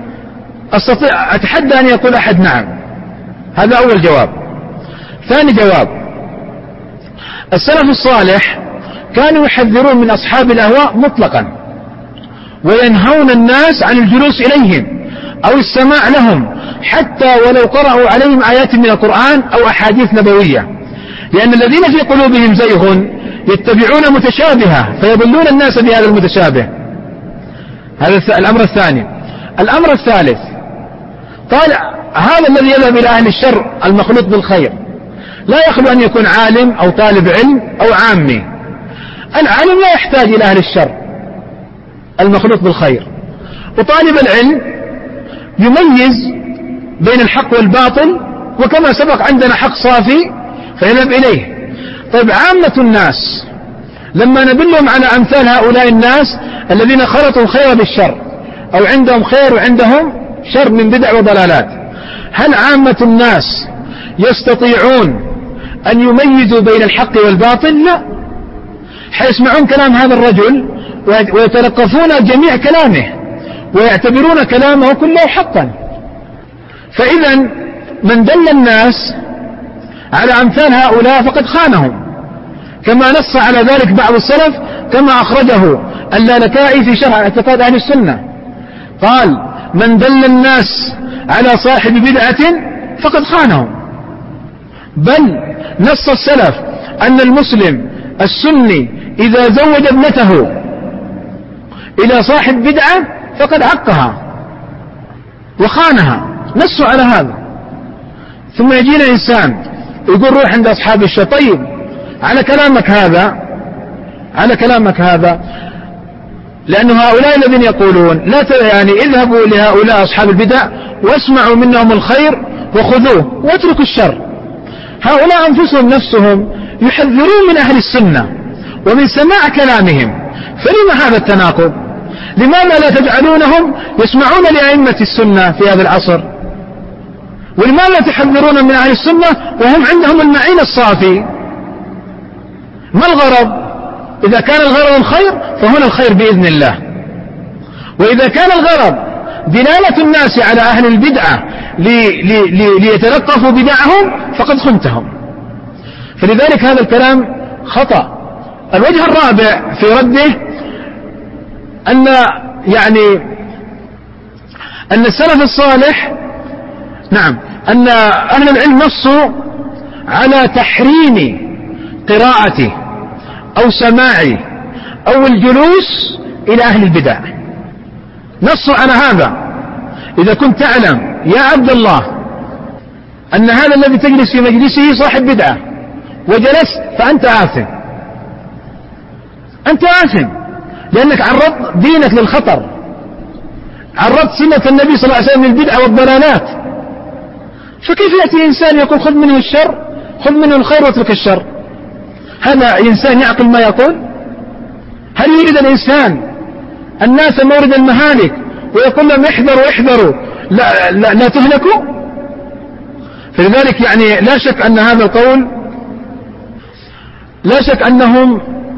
أتحدى أن يقول أحد نعم. هذا أول جواب. ثاني جواب: السلف الصالح كانوا يحذرون من أصحاب الأهواء مطلقا، وينهون الناس عن الجلوس إليهم أو السماع لهم حتى ولو قرأوا عليهم آيات من القرآن أو أحاديث نبوية، لأن الذين في قلوبهم زيغ يتبعون متشابهة فيضلون الناس بهذا المتشابه. هذا الأمر الثاني. الأمر الثالث: قال هذا الذي يذهب إلى أهل الشر المخلوط بالخير لا يخلو أن يكون عالم أو طالب علم أو عامي. العالم لا يحتاج إلى أهل الشر المخلوط بالخير، وطالب العلم يميز بين الحق والباطل، وكما سبق عندنا حق صافي فيذهب إليه. طيب عامة الناس لما ندلهم على أمثال هؤلاء الناس الذين خلطوا الخير بالشر، أو عندهم خير وعندهم شر من بدع وضلالات، هل عامة الناس يستطيعون أن يميزوا بين الحق والباطل؟ لا، حيسمعون كلام هذا الرجل ويتلقفون جميع كلامه ويعتبرون كلامه كله حقا. فإذا من دل الناس على أمثال هؤلاء فقد خانهم، كما نص على ذلك بعض السلف، كما أخرجه اللالكائي في شرح اعتقاد أهل السنة، قال: من دل الناس على صاحب بدعة فقد خانهم. بل نص السلف أن المسلم السني إذا زوج ابنته إلى صاحب بدعة فقد عقها وخانها، نصوا على هذا. ثم يجينا إنسان يقول روح عند أصحاب الشر. طيب على كلامك هذا لأن هؤلاء الذين يقولون لا يعني اذهبوا لهؤلاء أصحاب البدع واسمعوا منهم الخير وخذوه واتركوا الشر، هؤلاء أنفسهم نفسهم يحذرون من أهل السنة ومن سماع كلامهم، فلما هذا التناقض؟ لماذا لا تجعلونهم يسمعون لأئمة السنة في هذا العصر؟ ولماذا تحذرون من أهل السنة وهم عندهم المعين الصافي؟ ما الغرض؟ إذا كان الغرض الخير فهنا الخير بإذن الله، وإذا كان الغرض دلالة الناس على أهل البدعة ليتلقفوا بدعهم فقد خنتهم. فلذلك هذا الكلام خطأ. الوجه الرابع في رده أن السلف الصالح أن أهل العلم نصوا على تحريم قراءته أو سماعه أو الجلوس إلى أهل البدع، نصوا على هذا. إذا كنت تعلم يا عبد الله أن هذا الذي تجلس في مجلسه صاحب بدعة وجلست فأنت آثم، أنت آثم لأنك عرضت دينك للخطر، عرضت سنة النبي صلى الله عليه وسلم للبدعة والضلالات. فكيف يأتي إنسان يقول خذ منه الشر، خذ منه الخير واترك الشر؟ هذا إنسان يعقل ما يقول؟ هل يريد الإنسان الناس مورد المهالك ويقول لهم احذروا احذروا لا تهلكوا؟ فلذلك لا شك أن هذا القول، لا شك أنهم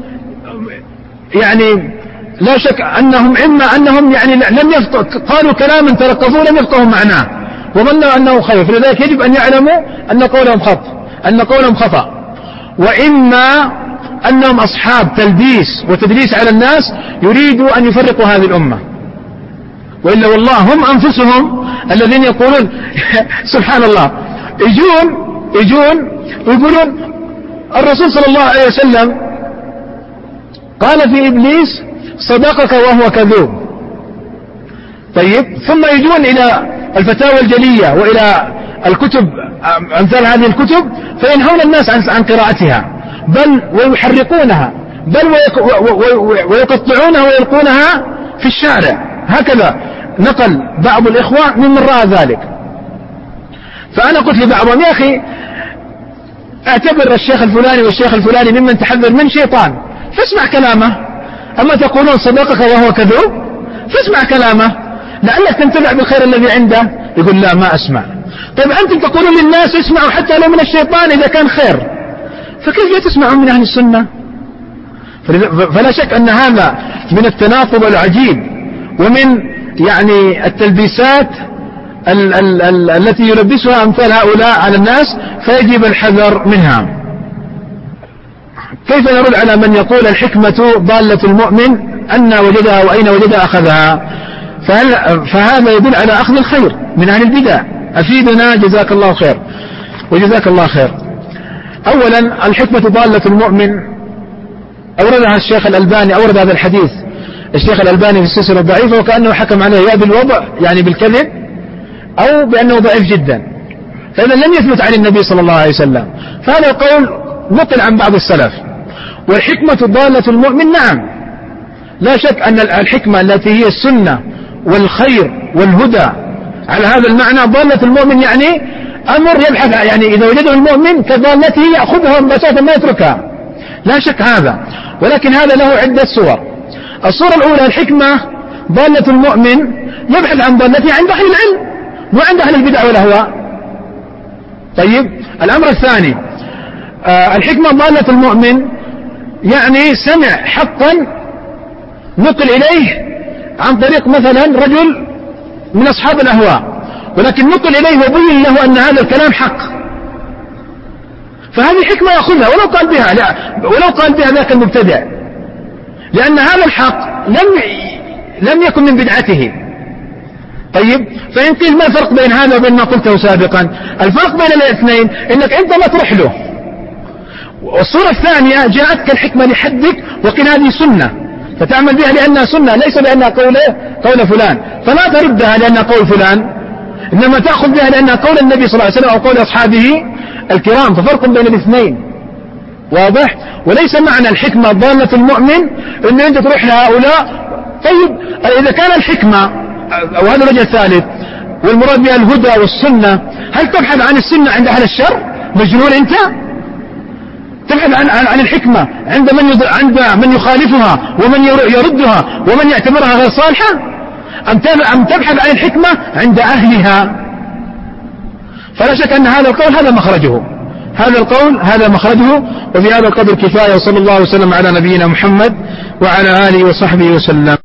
إما أنهم لم قالوا كلاما تلقفوه لم يفقهوا معناه وظنوا أنه خير، فلذلك يجب أن يعلموا أن قولهم خطأ، وإما أنهم أصحاب تلبيس وتدليس على الناس يريدوا أن يفرقوا هذه الأمة، وإلا والله هم أنفسهم الذين يقولون سبحان الله، يجون ويقولون الرسول صلى الله عليه وسلم قال في إبليس صدقك وهو كذوب. طيب ثم يجون إلى الفتاوى الجلية وإلى الكتب أمثال هذه الكتب فينهون الناس عن قراءتها، بل ويحرقونها، بل ويقطعونها ويلقونها في الشارع. هكذا نقل بعض الإخوة ممن رأى ذلك. فأنا قلت لبعضهم يا أخي اعتبر الشيخ الفلاني والشيخ الفلاني ممن تحذر من شيطان فاسمع كلامه، أما تقولون صدقك وهو كذوب فاسمع كلامه لعلك تنتفع بالخير الذي عنده. يقول لا ما أسمع. طيب أنتم تقولون للناس اسمعوا حتى لو من الشيطان إذا كان خير، فكيف لا تسمعون من أهل السنة؟ فلا شك أن هذا من التناقض العجيب ومن التلبيسات التي يلبسها أمثال هؤلاء على الناس، فيجب الحذر منها. كيف نرد على من يقول الحكمة ضالة المؤمن أن وجدها وأين وجدها أخذها؟ فهذا يدل على أخذ الخير من أهل البدع. أفيدنا جزاك الله خير وجزاك الله خير. أولا الحكمة ضالة المؤمن أوردها الشيخ الألباني، أورد هذا الحديث الشيخ الألباني في السلسلة الضعيفة، وكأنه حكم عليه يا بالوضع بالكذب أو بأنه ضعيف جدا، فإذا لم يثبت عن النبي صلى الله عليه وسلم. فهذا القول نقل عن بعض السلف. والحكمة ضالة المؤمن نعم، لا شك أن الحكمة التي هي السنة والخير والهدى على هذا المعنى ضالة المؤمن أمر يبحث إذا وجده المؤمن كضالته يأخذها مباشرة ما يتركها، لا شك هذا. ولكن هذا له عدة صور. الصورة الأولى الحكمة ضالة المؤمن يبحث عن ضالته عند أهل العلم وعند أهل البدع والأهواء. طيب الأمر الثاني الحكمة ضالة المؤمن سمع حقا نقل إليه عن طريق مثلا رجل من أصحاب الأهواء، ولكن نقل إليه وبين له أن هذا الكلام حق، فهذه حكمة يأخذها ولو قال بها ذاك المبتدع، لأن هذا الحق لم يكن من بدعته. طيب فإن قيل ما الفرق بين هذا وبين ما قلته سابقا؟ الفرق بين الاثنين إنك أنت لا تروح له. والصورة الثانية جاءتك الحكمة لحدك وقيل هذه سنة فتعمل بها لأنها سنة ليس لأنها قول فلان، فلا تردها لأنها قول فلان، إنما تأخذ بها لأنها قول النبي صلى الله عليه وسلم أو قول أصحابه الكرام. ففرق بين الاثنين واضح. وليس معنى الحكمة ضالة المؤمن إن أنت تروح لهؤلاء. طيب إذا كان الحكمة أو هذا الوجه الثالث والمراد بها الهدى والسنة، هل تبحث عن السنة عند أهل الشر؟ مجنون أنت؟ تبحث عن الحكمة عند من يخالفها ومن يردها ومن يعتبرها غير صالحة، أم تبحث عن الحكمة عند أهلها؟ فلا شك أن هذا القول هذا مخرجه. وفي هذا القدر كفاية، وصلى الله وسلم على نبينا محمد وعلى آله وصحبه وسلم.